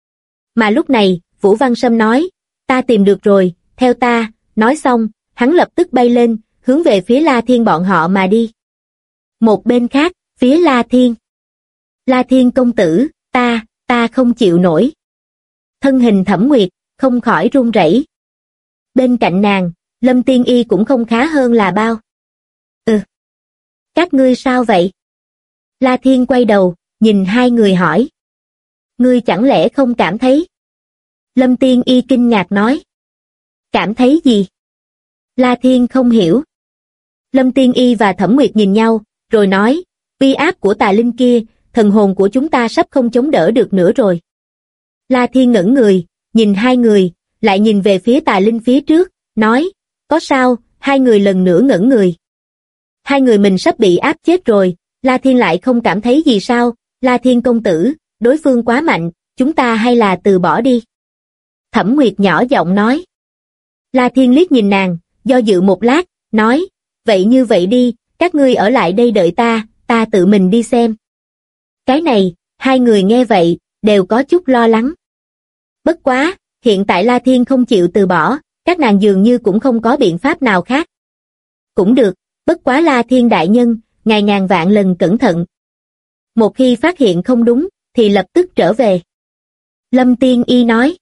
Mà lúc này, Vũ Văn Sâm nói, ta tìm được rồi, theo ta. Nói xong, hắn lập tức bay lên, hướng về phía La Thiên bọn họ mà đi. Một bên khác, phía La Thiên. La Thiên công tử, ta không chịu nổi. Thân hình Thẩm Nguyệt, không khỏi run rẩy. Bên cạnh nàng, Lâm Tiên Y cũng không khá hơn là bao. Các ngươi sao vậy? La Thiên quay đầu, nhìn hai người hỏi. Ngươi chẳng lẽ không cảm thấy? Lâm Tiên Y kinh ngạc nói. Cảm thấy gì? La Thiên không hiểu. Lâm Tiên Y và Thẩm Nguyệt nhìn nhau, rồi nói, uy áp của tà linh kia, thần hồn của chúng ta sắp không chống đỡ được nữa rồi. La Thiên ngẩn người, nhìn hai người, lại nhìn về phía tà linh phía trước, nói, có sao? Hai người lần nữa ngẩn người. Hai người mình sắp bị áp chết rồi, La Thiên lại không cảm thấy gì sao? La Thiên công tử, đối phương quá mạnh, chúng ta hay là từ bỏ đi. Thẩm Nguyệt nhỏ giọng nói. La Thiên liếc nhìn nàng, do dự một lát, nói, vậy như vậy đi, các ngươi ở lại đây đợi ta tự mình đi xem. Cái này, hai người nghe vậy, đều có chút lo lắng. Bất quá, hiện tại La Thiên không chịu từ bỏ, các nàng dường như cũng không có biện pháp nào khác. Cũng được, bất quá La Thiên đại nhân, ngài ngàn vạn lần cẩn thận. Một khi phát hiện không đúng, thì lập tức trở về. Lâm Tiên Y nói.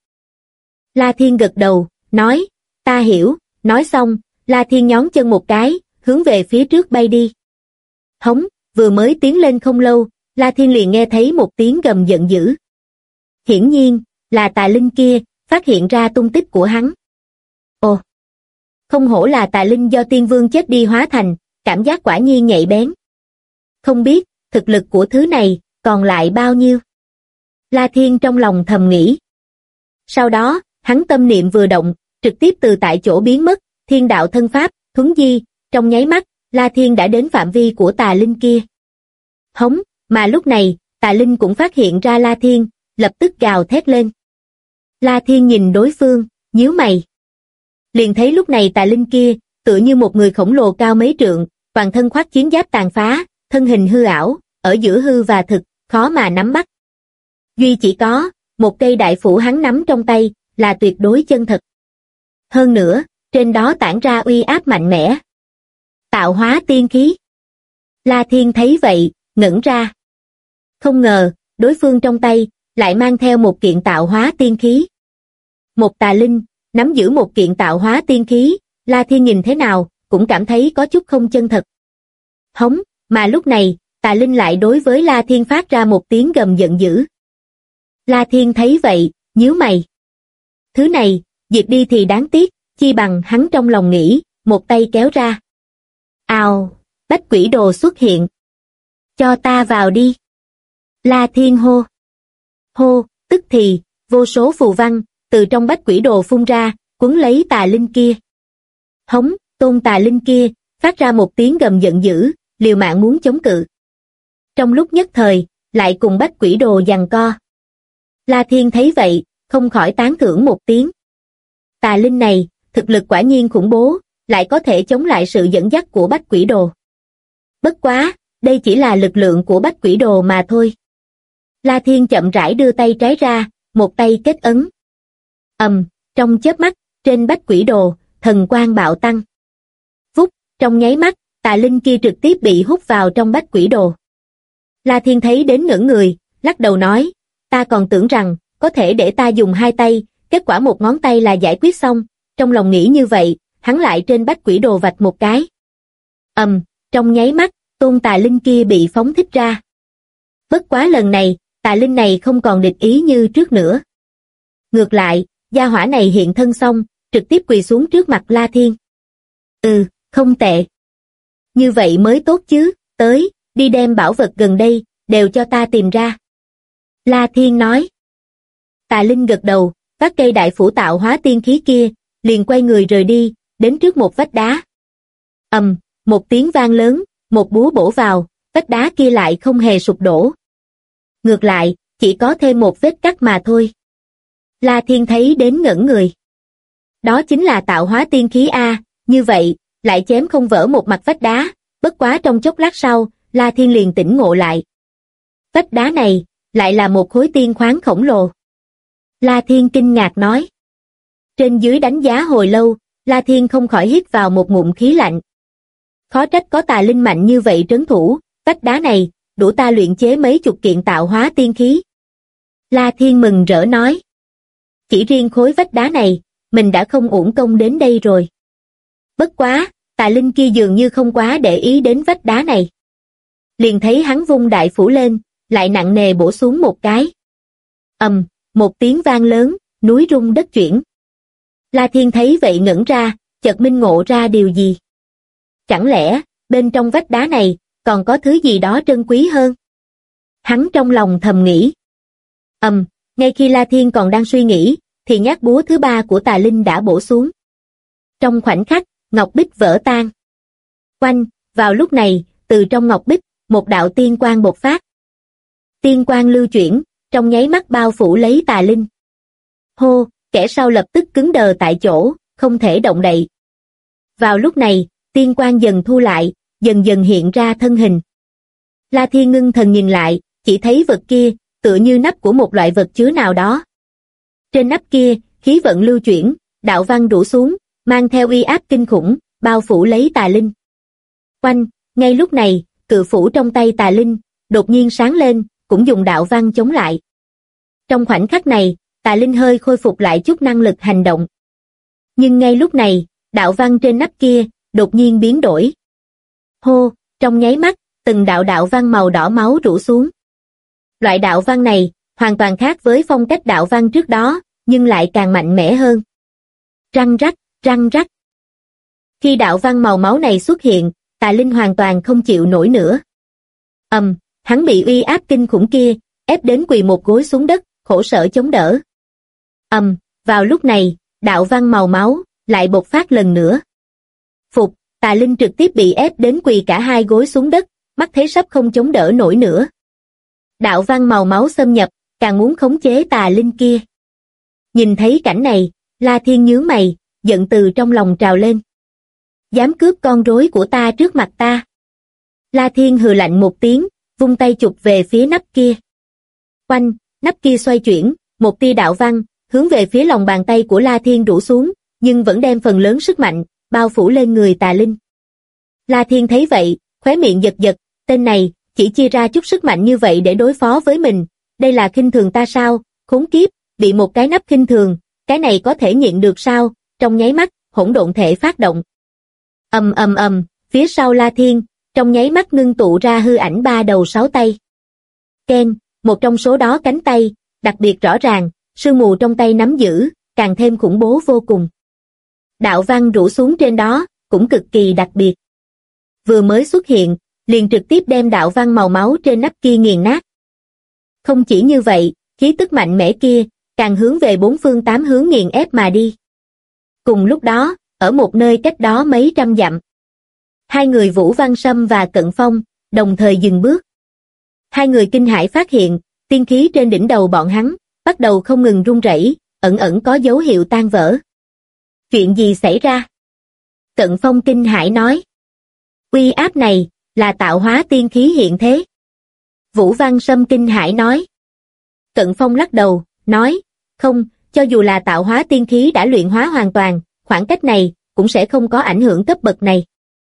La Thiên gật đầu, nói, ta hiểu. Nói xong, La Thiên nhón chân một cái, hướng về phía trước bay đi. Hống, vừa mới tiến lên không lâu, La Thiên liền nghe thấy một tiếng gầm giận dữ. Hiển nhiên, là tà linh kia, phát hiện ra tung tích của hắn. Ồ, không hổ là tà linh do tiên vương chết đi hóa thành, cảm giác quả nhiên nhạy bén. Không biết, thực lực của thứ này, còn lại bao nhiêu? La Thiên trong lòng thầm nghĩ. Sau đó, hắn tâm niệm vừa động, trực tiếp từ tại chỗ biến mất, thiên đạo thân pháp, thuấn di, trong nháy mắt, La Thiên đã đến phạm vi của tà linh kia. Hống, mà lúc này, tà linh cũng phát hiện ra La Thiên, lập tức gào thét lên. La Thiên nhìn đối phương, nhíu mày. Liền thấy lúc này tà linh kia, tựa như một người khổng lồ cao mấy trượng, toàn thân khoác chiến giáp tàn phá, thân hình hư ảo, ở giữa hư và thực, khó mà nắm bắt. Duy chỉ có, một cây đại phủ hắn nắm trong tay, là tuyệt đối chân thật. Hơn nữa, trên đó tản ra uy áp mạnh mẽ. Tạo hóa tiên khí. La Thiên thấy vậy, ngẩn ra. Không ngờ, đối phương trong tay, lại mang theo một kiện tạo hóa tiên khí. Một tà linh, nắm giữ một kiện tạo hóa tiên khí, La Thiên nhìn thế nào, cũng cảm thấy có chút không chân thật. Hống, mà lúc này, Tà Linh lại đối với La Thiên phát ra một tiếng gầm giận dữ. La Thiên thấy vậy, nhíu mày. Thứ này, diệt đi thì đáng tiếc, chi bằng hắn trong lòng nghĩ, một tay kéo ra. Ào, bách quỷ đồ xuất hiện. Cho ta vào đi. La Thiên hô. Hô, tức thì, vô số phù văn, từ trong bách quỷ đồ phun ra, quấn lấy Tà Linh kia. Hống, tôn Tà Linh kia, phát ra một tiếng gầm giận dữ, liều mạng muốn chống cự. Trong lúc nhất thời, lại cùng bách quỷ đồ giằng co. La Thiên thấy vậy, không khỏi tán thưởng một tiếng. Tà Linh này, thực lực quả nhiên khủng bố, lại có thể chống lại sự dẫn dắt của bách quỷ đồ. Bất quá, đây chỉ là lực lượng của bách quỷ đồ mà thôi. La Thiên chậm rãi đưa tay trái ra, một tay kết ấn. Trong chớp mắt, trên bách quỷ đồ, thần quang bạo tăng. Vút, trong nháy mắt, Tà Linh kia trực tiếp bị hút vào trong bách quỷ đồ. La Thiên thấy đến ngẩn người, lắc đầu nói, ta còn tưởng rằng, có thể để ta dùng hai tay, kết quả một ngón tay là giải quyết xong, trong lòng nghĩ như vậy, hắn lại trên bách quỷ đồ vạch một cái. Trong nháy mắt, tôn Tà Linh kia bị phóng thích ra. Bất quá lần này, Tà Linh này không còn địch ý như trước nữa. Ngược lại, gia hỏa này hiện thân xong, trực tiếp quỳ xuống trước mặt La Thiên. Không tệ. Như vậy mới tốt chứ, tới, đi đem bảo vật gần đây, đều cho ta tìm ra. La Thiên nói. Tà Linh gật đầu, các cây đại phủ tạo hóa tiên khí kia, liền quay người rời đi, đến trước một vách đá. Một tiếng vang lớn, một búa bổ vào, vách đá kia lại không hề sụp đổ. Ngược lại, chỉ có thêm một vết cắt mà thôi. La Thiên thấy đến ngẩn người. Đó chính là tạo hóa tiên khí A, như vậy, lại chém không vỡ một mặt vách đá, bất quá trong chốc lát sau, La Thiên liền tỉnh ngộ lại. Vách đá này, lại là một khối tiên khoáng khổng lồ. La Thiên kinh ngạc nói. Trên dưới đánh giá hồi lâu, La Thiên không khỏi hít vào một ngụm khí lạnh. Khó trách có Tà Linh mạnh như vậy trấn thủ, vách đá này, đủ ta luyện chế mấy chục kiện tạo hóa tiên khí. La Thiên mừng rỡ nói. Chỉ riêng khối vách đá này, mình đã không uổng công đến đây rồi. Bất quá, Tà Linh kia dường như không quá để ý đến vách đá này. Liền thấy hắn vung đại phủ lên, lại nặng nề bổ xuống một cái. Một tiếng vang lớn, núi rung đất chuyển. La Thiên thấy vậy ngẩn ra, chợt minh ngộ ra điều gì. Chẳng lẽ, bên trong vách đá này, còn có thứ gì đó trân quý hơn? Hắn trong lòng thầm nghĩ. Ngay khi La Thiên còn đang suy nghĩ, thì nhát búa thứ ba của Tà Linh đã bổ xuống. Trong khoảnh khắc, ngọc bích vỡ tan. Oanh, vào lúc này, từ trong ngọc bích, một đạo tiên quang bộc phát. Tiên quang lưu chuyển, trong nháy mắt bao phủ lấy Tà Linh. Hô, kẻ sau lập tức cứng đờ tại chỗ, không thể động đậy. Vào lúc này, tiên quang dần thu lại, dần dần hiện ra thân hình. La Thiên ngưng thần nhìn lại, chỉ thấy vật kia, tựa như nắp của một loại vật chứa nào đó. Trên nắp kia, khí vận lưu chuyển, đạo văn rủ xuống, mang theo uy áp kinh khủng, bao phủ lấy Tà Linh. Oanh, ngay lúc này, cự phủ trong tay Tà Linh, đột nhiên sáng lên, cũng dùng đạo văn chống lại. Trong khoảnh khắc này, Tà Linh hơi khôi phục lại chút năng lực hành động. Nhưng ngay lúc này, đạo văn trên nắp kia, đột nhiên biến đổi. Hô, trong nháy mắt, từng đạo đạo văn màu đỏ máu rủ xuống. Loại đạo văn này, hoàn toàn khác với phong cách đạo văn trước đó, nhưng lại càng mạnh mẽ hơn. Răng rắc, răng rắc. Khi đạo văn màu máu này xuất hiện, Tà Linh hoàn toàn không chịu nổi nữa. Hắn bị uy áp kinh khủng kia, ép đến quỳ một gối xuống đất, khổ sở chống đỡ. Vào lúc này, đạo văn màu máu, lại bộc phát lần nữa. Phục, Tà Linh trực tiếp bị ép đến quỳ cả hai gối xuống đất, mắt thấy sắp không chống đỡ nổi nữa. Đạo văn màu máu xâm nhập, càng muốn khống chế Tà Linh kia. Nhìn thấy cảnh này, La Thiên nhướng mày, giận từ trong lòng trào lên. Dám cướp con rối của ta trước mặt ta. La Thiên hừ lạnh một tiếng, vung tay chụp về phía nắp kia. Oanh, nắp kia xoay chuyển, một tia đạo văn, hướng về phía lòng bàn tay của La Thiên rủ xuống, nhưng vẫn đem phần lớn sức mạnh, bao phủ lên người Tà Linh. La Thiên thấy vậy, khóe miệng giật giật, tên này, chỉ chia ra chút sức mạnh như vậy để đối phó với mình, đây là khinh thường ta sao, khốn kiếp, bị một cái nắp khinh thường, cái này có thể nhịn được sao, trong nháy mắt, hỗn độn thể phát động. Ầm ầm ầm, phía sau La Thiên, trong nháy mắt ngưng tụ ra hư ảnh 3 đầu 6 tay. Ken, một trong số đó cánh tay, đặc biệt rõ ràng, sương mù trong tay nắm giữ, càng thêm khủng bố vô cùng. Đạo văn rủ xuống trên đó, cũng cực kỳ đặc biệt. Vừa mới xuất hiện, liền trực tiếp đem đạo văn màu máu trên nắp kia nghiền nát. Không chỉ như vậy, khí tức mạnh mẽ kia, càng hướng về 4 phương 8 hướng nghiền ép mà đi. Cùng lúc đó, ở một nơi cách đó mấy trăm dặm, hai người Vũ Văn Sâm và Cận Phong, đồng thời dừng bước. Hai người kinh hãi phát hiện, tiên khí trên đỉnh đầu bọn hắn, bắt đầu không ngừng rung rẩy, ẩn ẩn có dấu hiệu tan vỡ. Chuyện gì xảy ra? Cận Phong kinh hãi nói. Uy áp này, là tạo hóa tiên khí hiện thế. Vũ Văn Sâm kinh hãi nói. Cận Phong lắc đầu, nói, không, cho dù là tạo hóa tiên khí đã luyện hóa hoàn toàn, khoảng cách này, cũng sẽ không có ảnh hưởng cấp bậc này.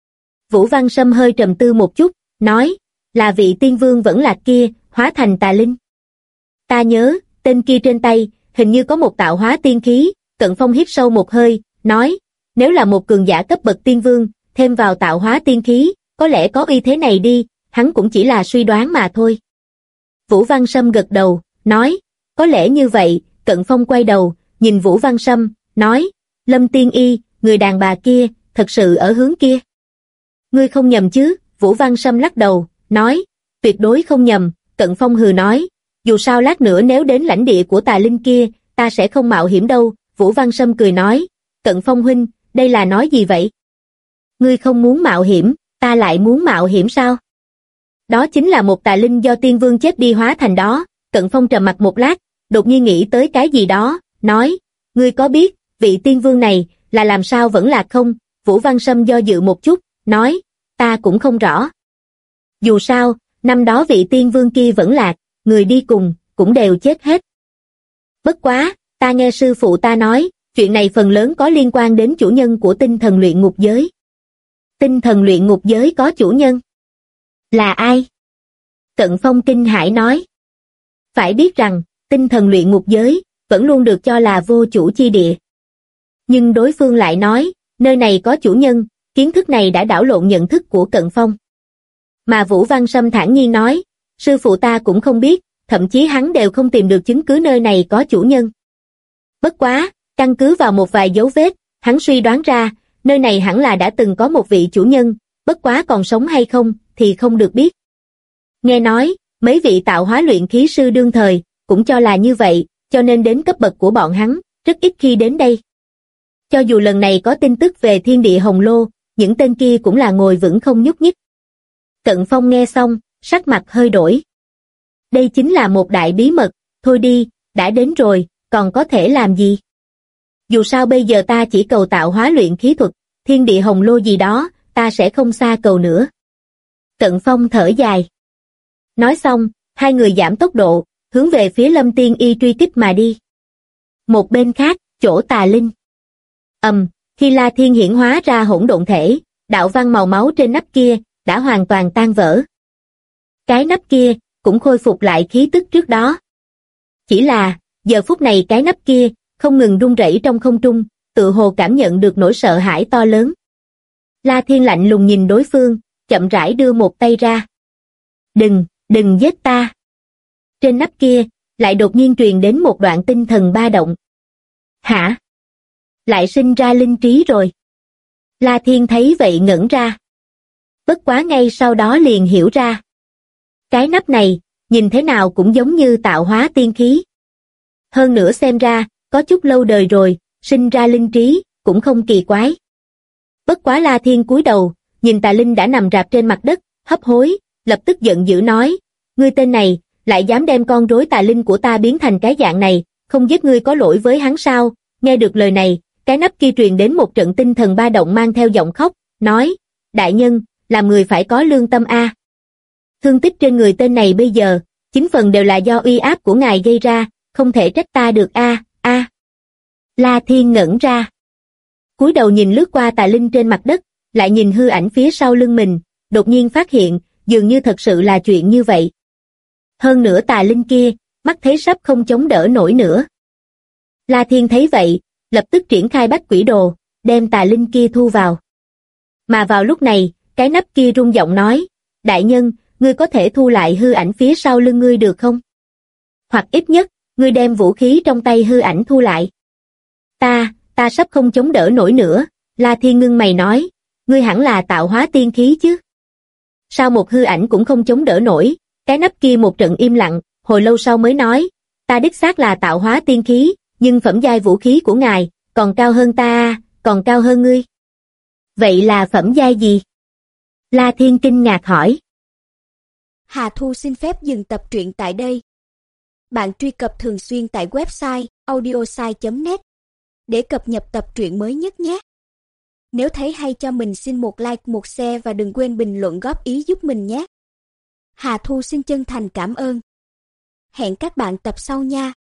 Vũ Văn Sâm hơi trầm tư một chút, nói, là vị tiên vương vẫn lạc kia, hóa thành tà linh. Ta nhớ, tên kia trên tay, hình như có một tạo hóa tiên khí. Cận Phong hít sâu một hơi, nói, nếu là một cường giả cấp bậc tiên vương, thêm vào tạo hóa tiên khí, có lẽ có uy thế này đi, hắn cũng chỉ là suy đoán mà thôi. Vũ Văn Sâm gật đầu, nói, có lẽ như vậy. Cận Phong quay đầu, nhìn Vũ Văn Sâm, nói, Lâm Tiên Y, người đàn bà kia, thật sự ở hướng kia. Ngươi không nhầm chứ? Vũ Văn Sâm lắc đầu, nói, tuyệt đối không nhầm. Cận Phong hừ nói, dù sao lát nữa nếu đến lãnh địa của tà linh kia, ta sẽ không mạo hiểm đâu. Vũ Văn Sâm cười nói, Cận Phong huynh, đây là nói gì vậy? Ngươi không muốn mạo hiểm, ta lại muốn mạo hiểm sao? Đó chính là một tà linh do tiên vương chết đi hóa thành đó. Cận Phong trầm mặc một lát, đột nhiên nghĩ tới cái gì đó, nói, ngươi có biết, vị tiên vương này, là làm sao vẫn lạc không? Vũ Văn Sâm do dự một chút, nói, ta cũng không rõ. Dù sao, năm đó vị tiên vương kia vẫn lạc, người đi cùng, cũng đều chết hết. Bất quá, ta nghe sư phụ ta nói, chuyện này phần lớn có liên quan đến chủ nhân của tinh thần luyện ngục giới. Tinh thần luyện ngục giới có chủ nhân? Là ai? Cận Phong kinh hãi nói. Phải biết rằng, tinh thần luyện ngục giới, vẫn luôn được cho là vô chủ chi địa. Nhưng đối phương lại nói, nơi này có chủ nhân, kiến thức này đã đảo lộn nhận thức của Cận Phong. Mà Vũ Văn Sâm thản nhiên nói, sư phụ ta cũng không biết, thậm chí hắn đều không tìm được chứng cứ nơi này có chủ nhân. Bất quá, căn cứ vào một vài dấu vết, hắn suy đoán ra, nơi này hẳn là đã từng có một vị chủ nhân, bất quá còn sống hay không, thì không được biết. Nghe nói, mấy vị tạo hóa luyện khí sư đương thời, cũng cho là như vậy, cho nên đến cấp bậc của bọn hắn, rất ít khi đến đây. Cho dù lần này có tin tức về thiên địa hồng lô, những tên kia cũng là ngồi vững không nhúc nhích. Cận Phong nghe xong, sắc mặt hơi đổi. Đây chính là một đại bí mật, thôi đi, đã đến rồi, còn có thể làm gì? Dù sao bây giờ ta chỉ cầu tạo hóa luyện khí thuật, thiên địa hồng lô gì đó, ta sẽ không xa cầu nữa. Cận Phong thở dài. Nói xong, hai người giảm tốc độ, hướng về phía Lâm Tiên Y truy kích mà đi. Một bên khác, chỗ tà linh. Khi La Thiên hiển hóa ra hỗn độn thể, đạo văn màu máu trên nắp kia, đã hoàn toàn tan vỡ. Cái nắp kia, cũng khôi phục lại khí tức trước đó. Chỉ là, giờ phút này cái nắp kia, không ngừng rung rẩy trong không trung, tự hồ cảm nhận được nỗi sợ hãi to lớn. La Thiên lạnh lùng nhìn đối phương, chậm rãi đưa một tay ra. Đừng giết ta. Trên nắp kia, lại đột nhiên truyền đến một đoạn tinh thần ba động. Hả? Lại sinh ra linh trí rồi. La Thiên thấy vậy ngẩn ra. Bất quá ngay sau đó liền hiểu ra. Cái nắp này, nhìn thế nào cũng giống như tạo hóa tiên khí. Hơn nữa xem ra, có chút lâu đời rồi, sinh ra linh trí, cũng không kỳ quái. Bất quá La Thiên cúi đầu, nhìn tà linh đã nằm rạp trên mặt đất, hấp hối, lập tức giận dữ nói, ngươi tên này, lại dám đem con rối tà linh của ta biến thành cái dạng này, không giết ngươi có lỗi với hắn sao? Nghe được lời này, cái nắp kia truyền đến một trận tinh thần ba động mang theo giọng khóc, nói, đại nhân, làm người phải có lương tâm a. Thương tích trên người tên này bây giờ, 9 phần đều là do uy áp của ngài gây ra, không thể trách ta được a. La Thiên ngẩn ra. Cúi đầu nhìn lướt qua tà linh trên mặt đất, lại nhìn hư ảnh phía sau lưng mình, đột nhiên phát hiện, dường như thật sự là chuyện như vậy. Hơn nữa tà linh kia, mắt thấy sắp không chống đỡ nổi nữa. La Thiên thấy vậy, lập tức triển khai bách quỷ đồ, đem tà linh kia thu vào. Mà vào lúc này, cái nắp kia rung giọng nói, đại nhân, ngươi có thể thu lại hư ảnh phía sau lưng ngươi được không? Hoặc ít nhất, ngươi đem vũ khí trong tay hư ảnh thu lại. Ta sắp không chống đỡ nổi nữa, La Thiên ngưng mày nói, ngươi hẳn là tạo hóa tiên khí chứ? Sao một hư ảnh cũng không chống đỡ nổi? Cái nắp kia một trận im lặng, hồi lâu sau mới nói, ta đích xác là tạo hóa tiên khí, nhưng phẩm giai vũ khí của ngài, còn cao hơn ta, còn cao hơn ngươi. Vậy là phẩm giai gì? La Thiên kinh ngạc hỏi. Hà Thu xin phép dừng tập truyện tại đây. Bạn truy cập thường xuyên tại website audiosai.net để cập nhật tập truyện mới nhất nhé. Nếu thấy hay cho mình xin một like, một share và đừng quên bình luận góp ý giúp mình nhé. Hà Thu xin chân thành cảm ơn. Hẹn các bạn tập sau nha.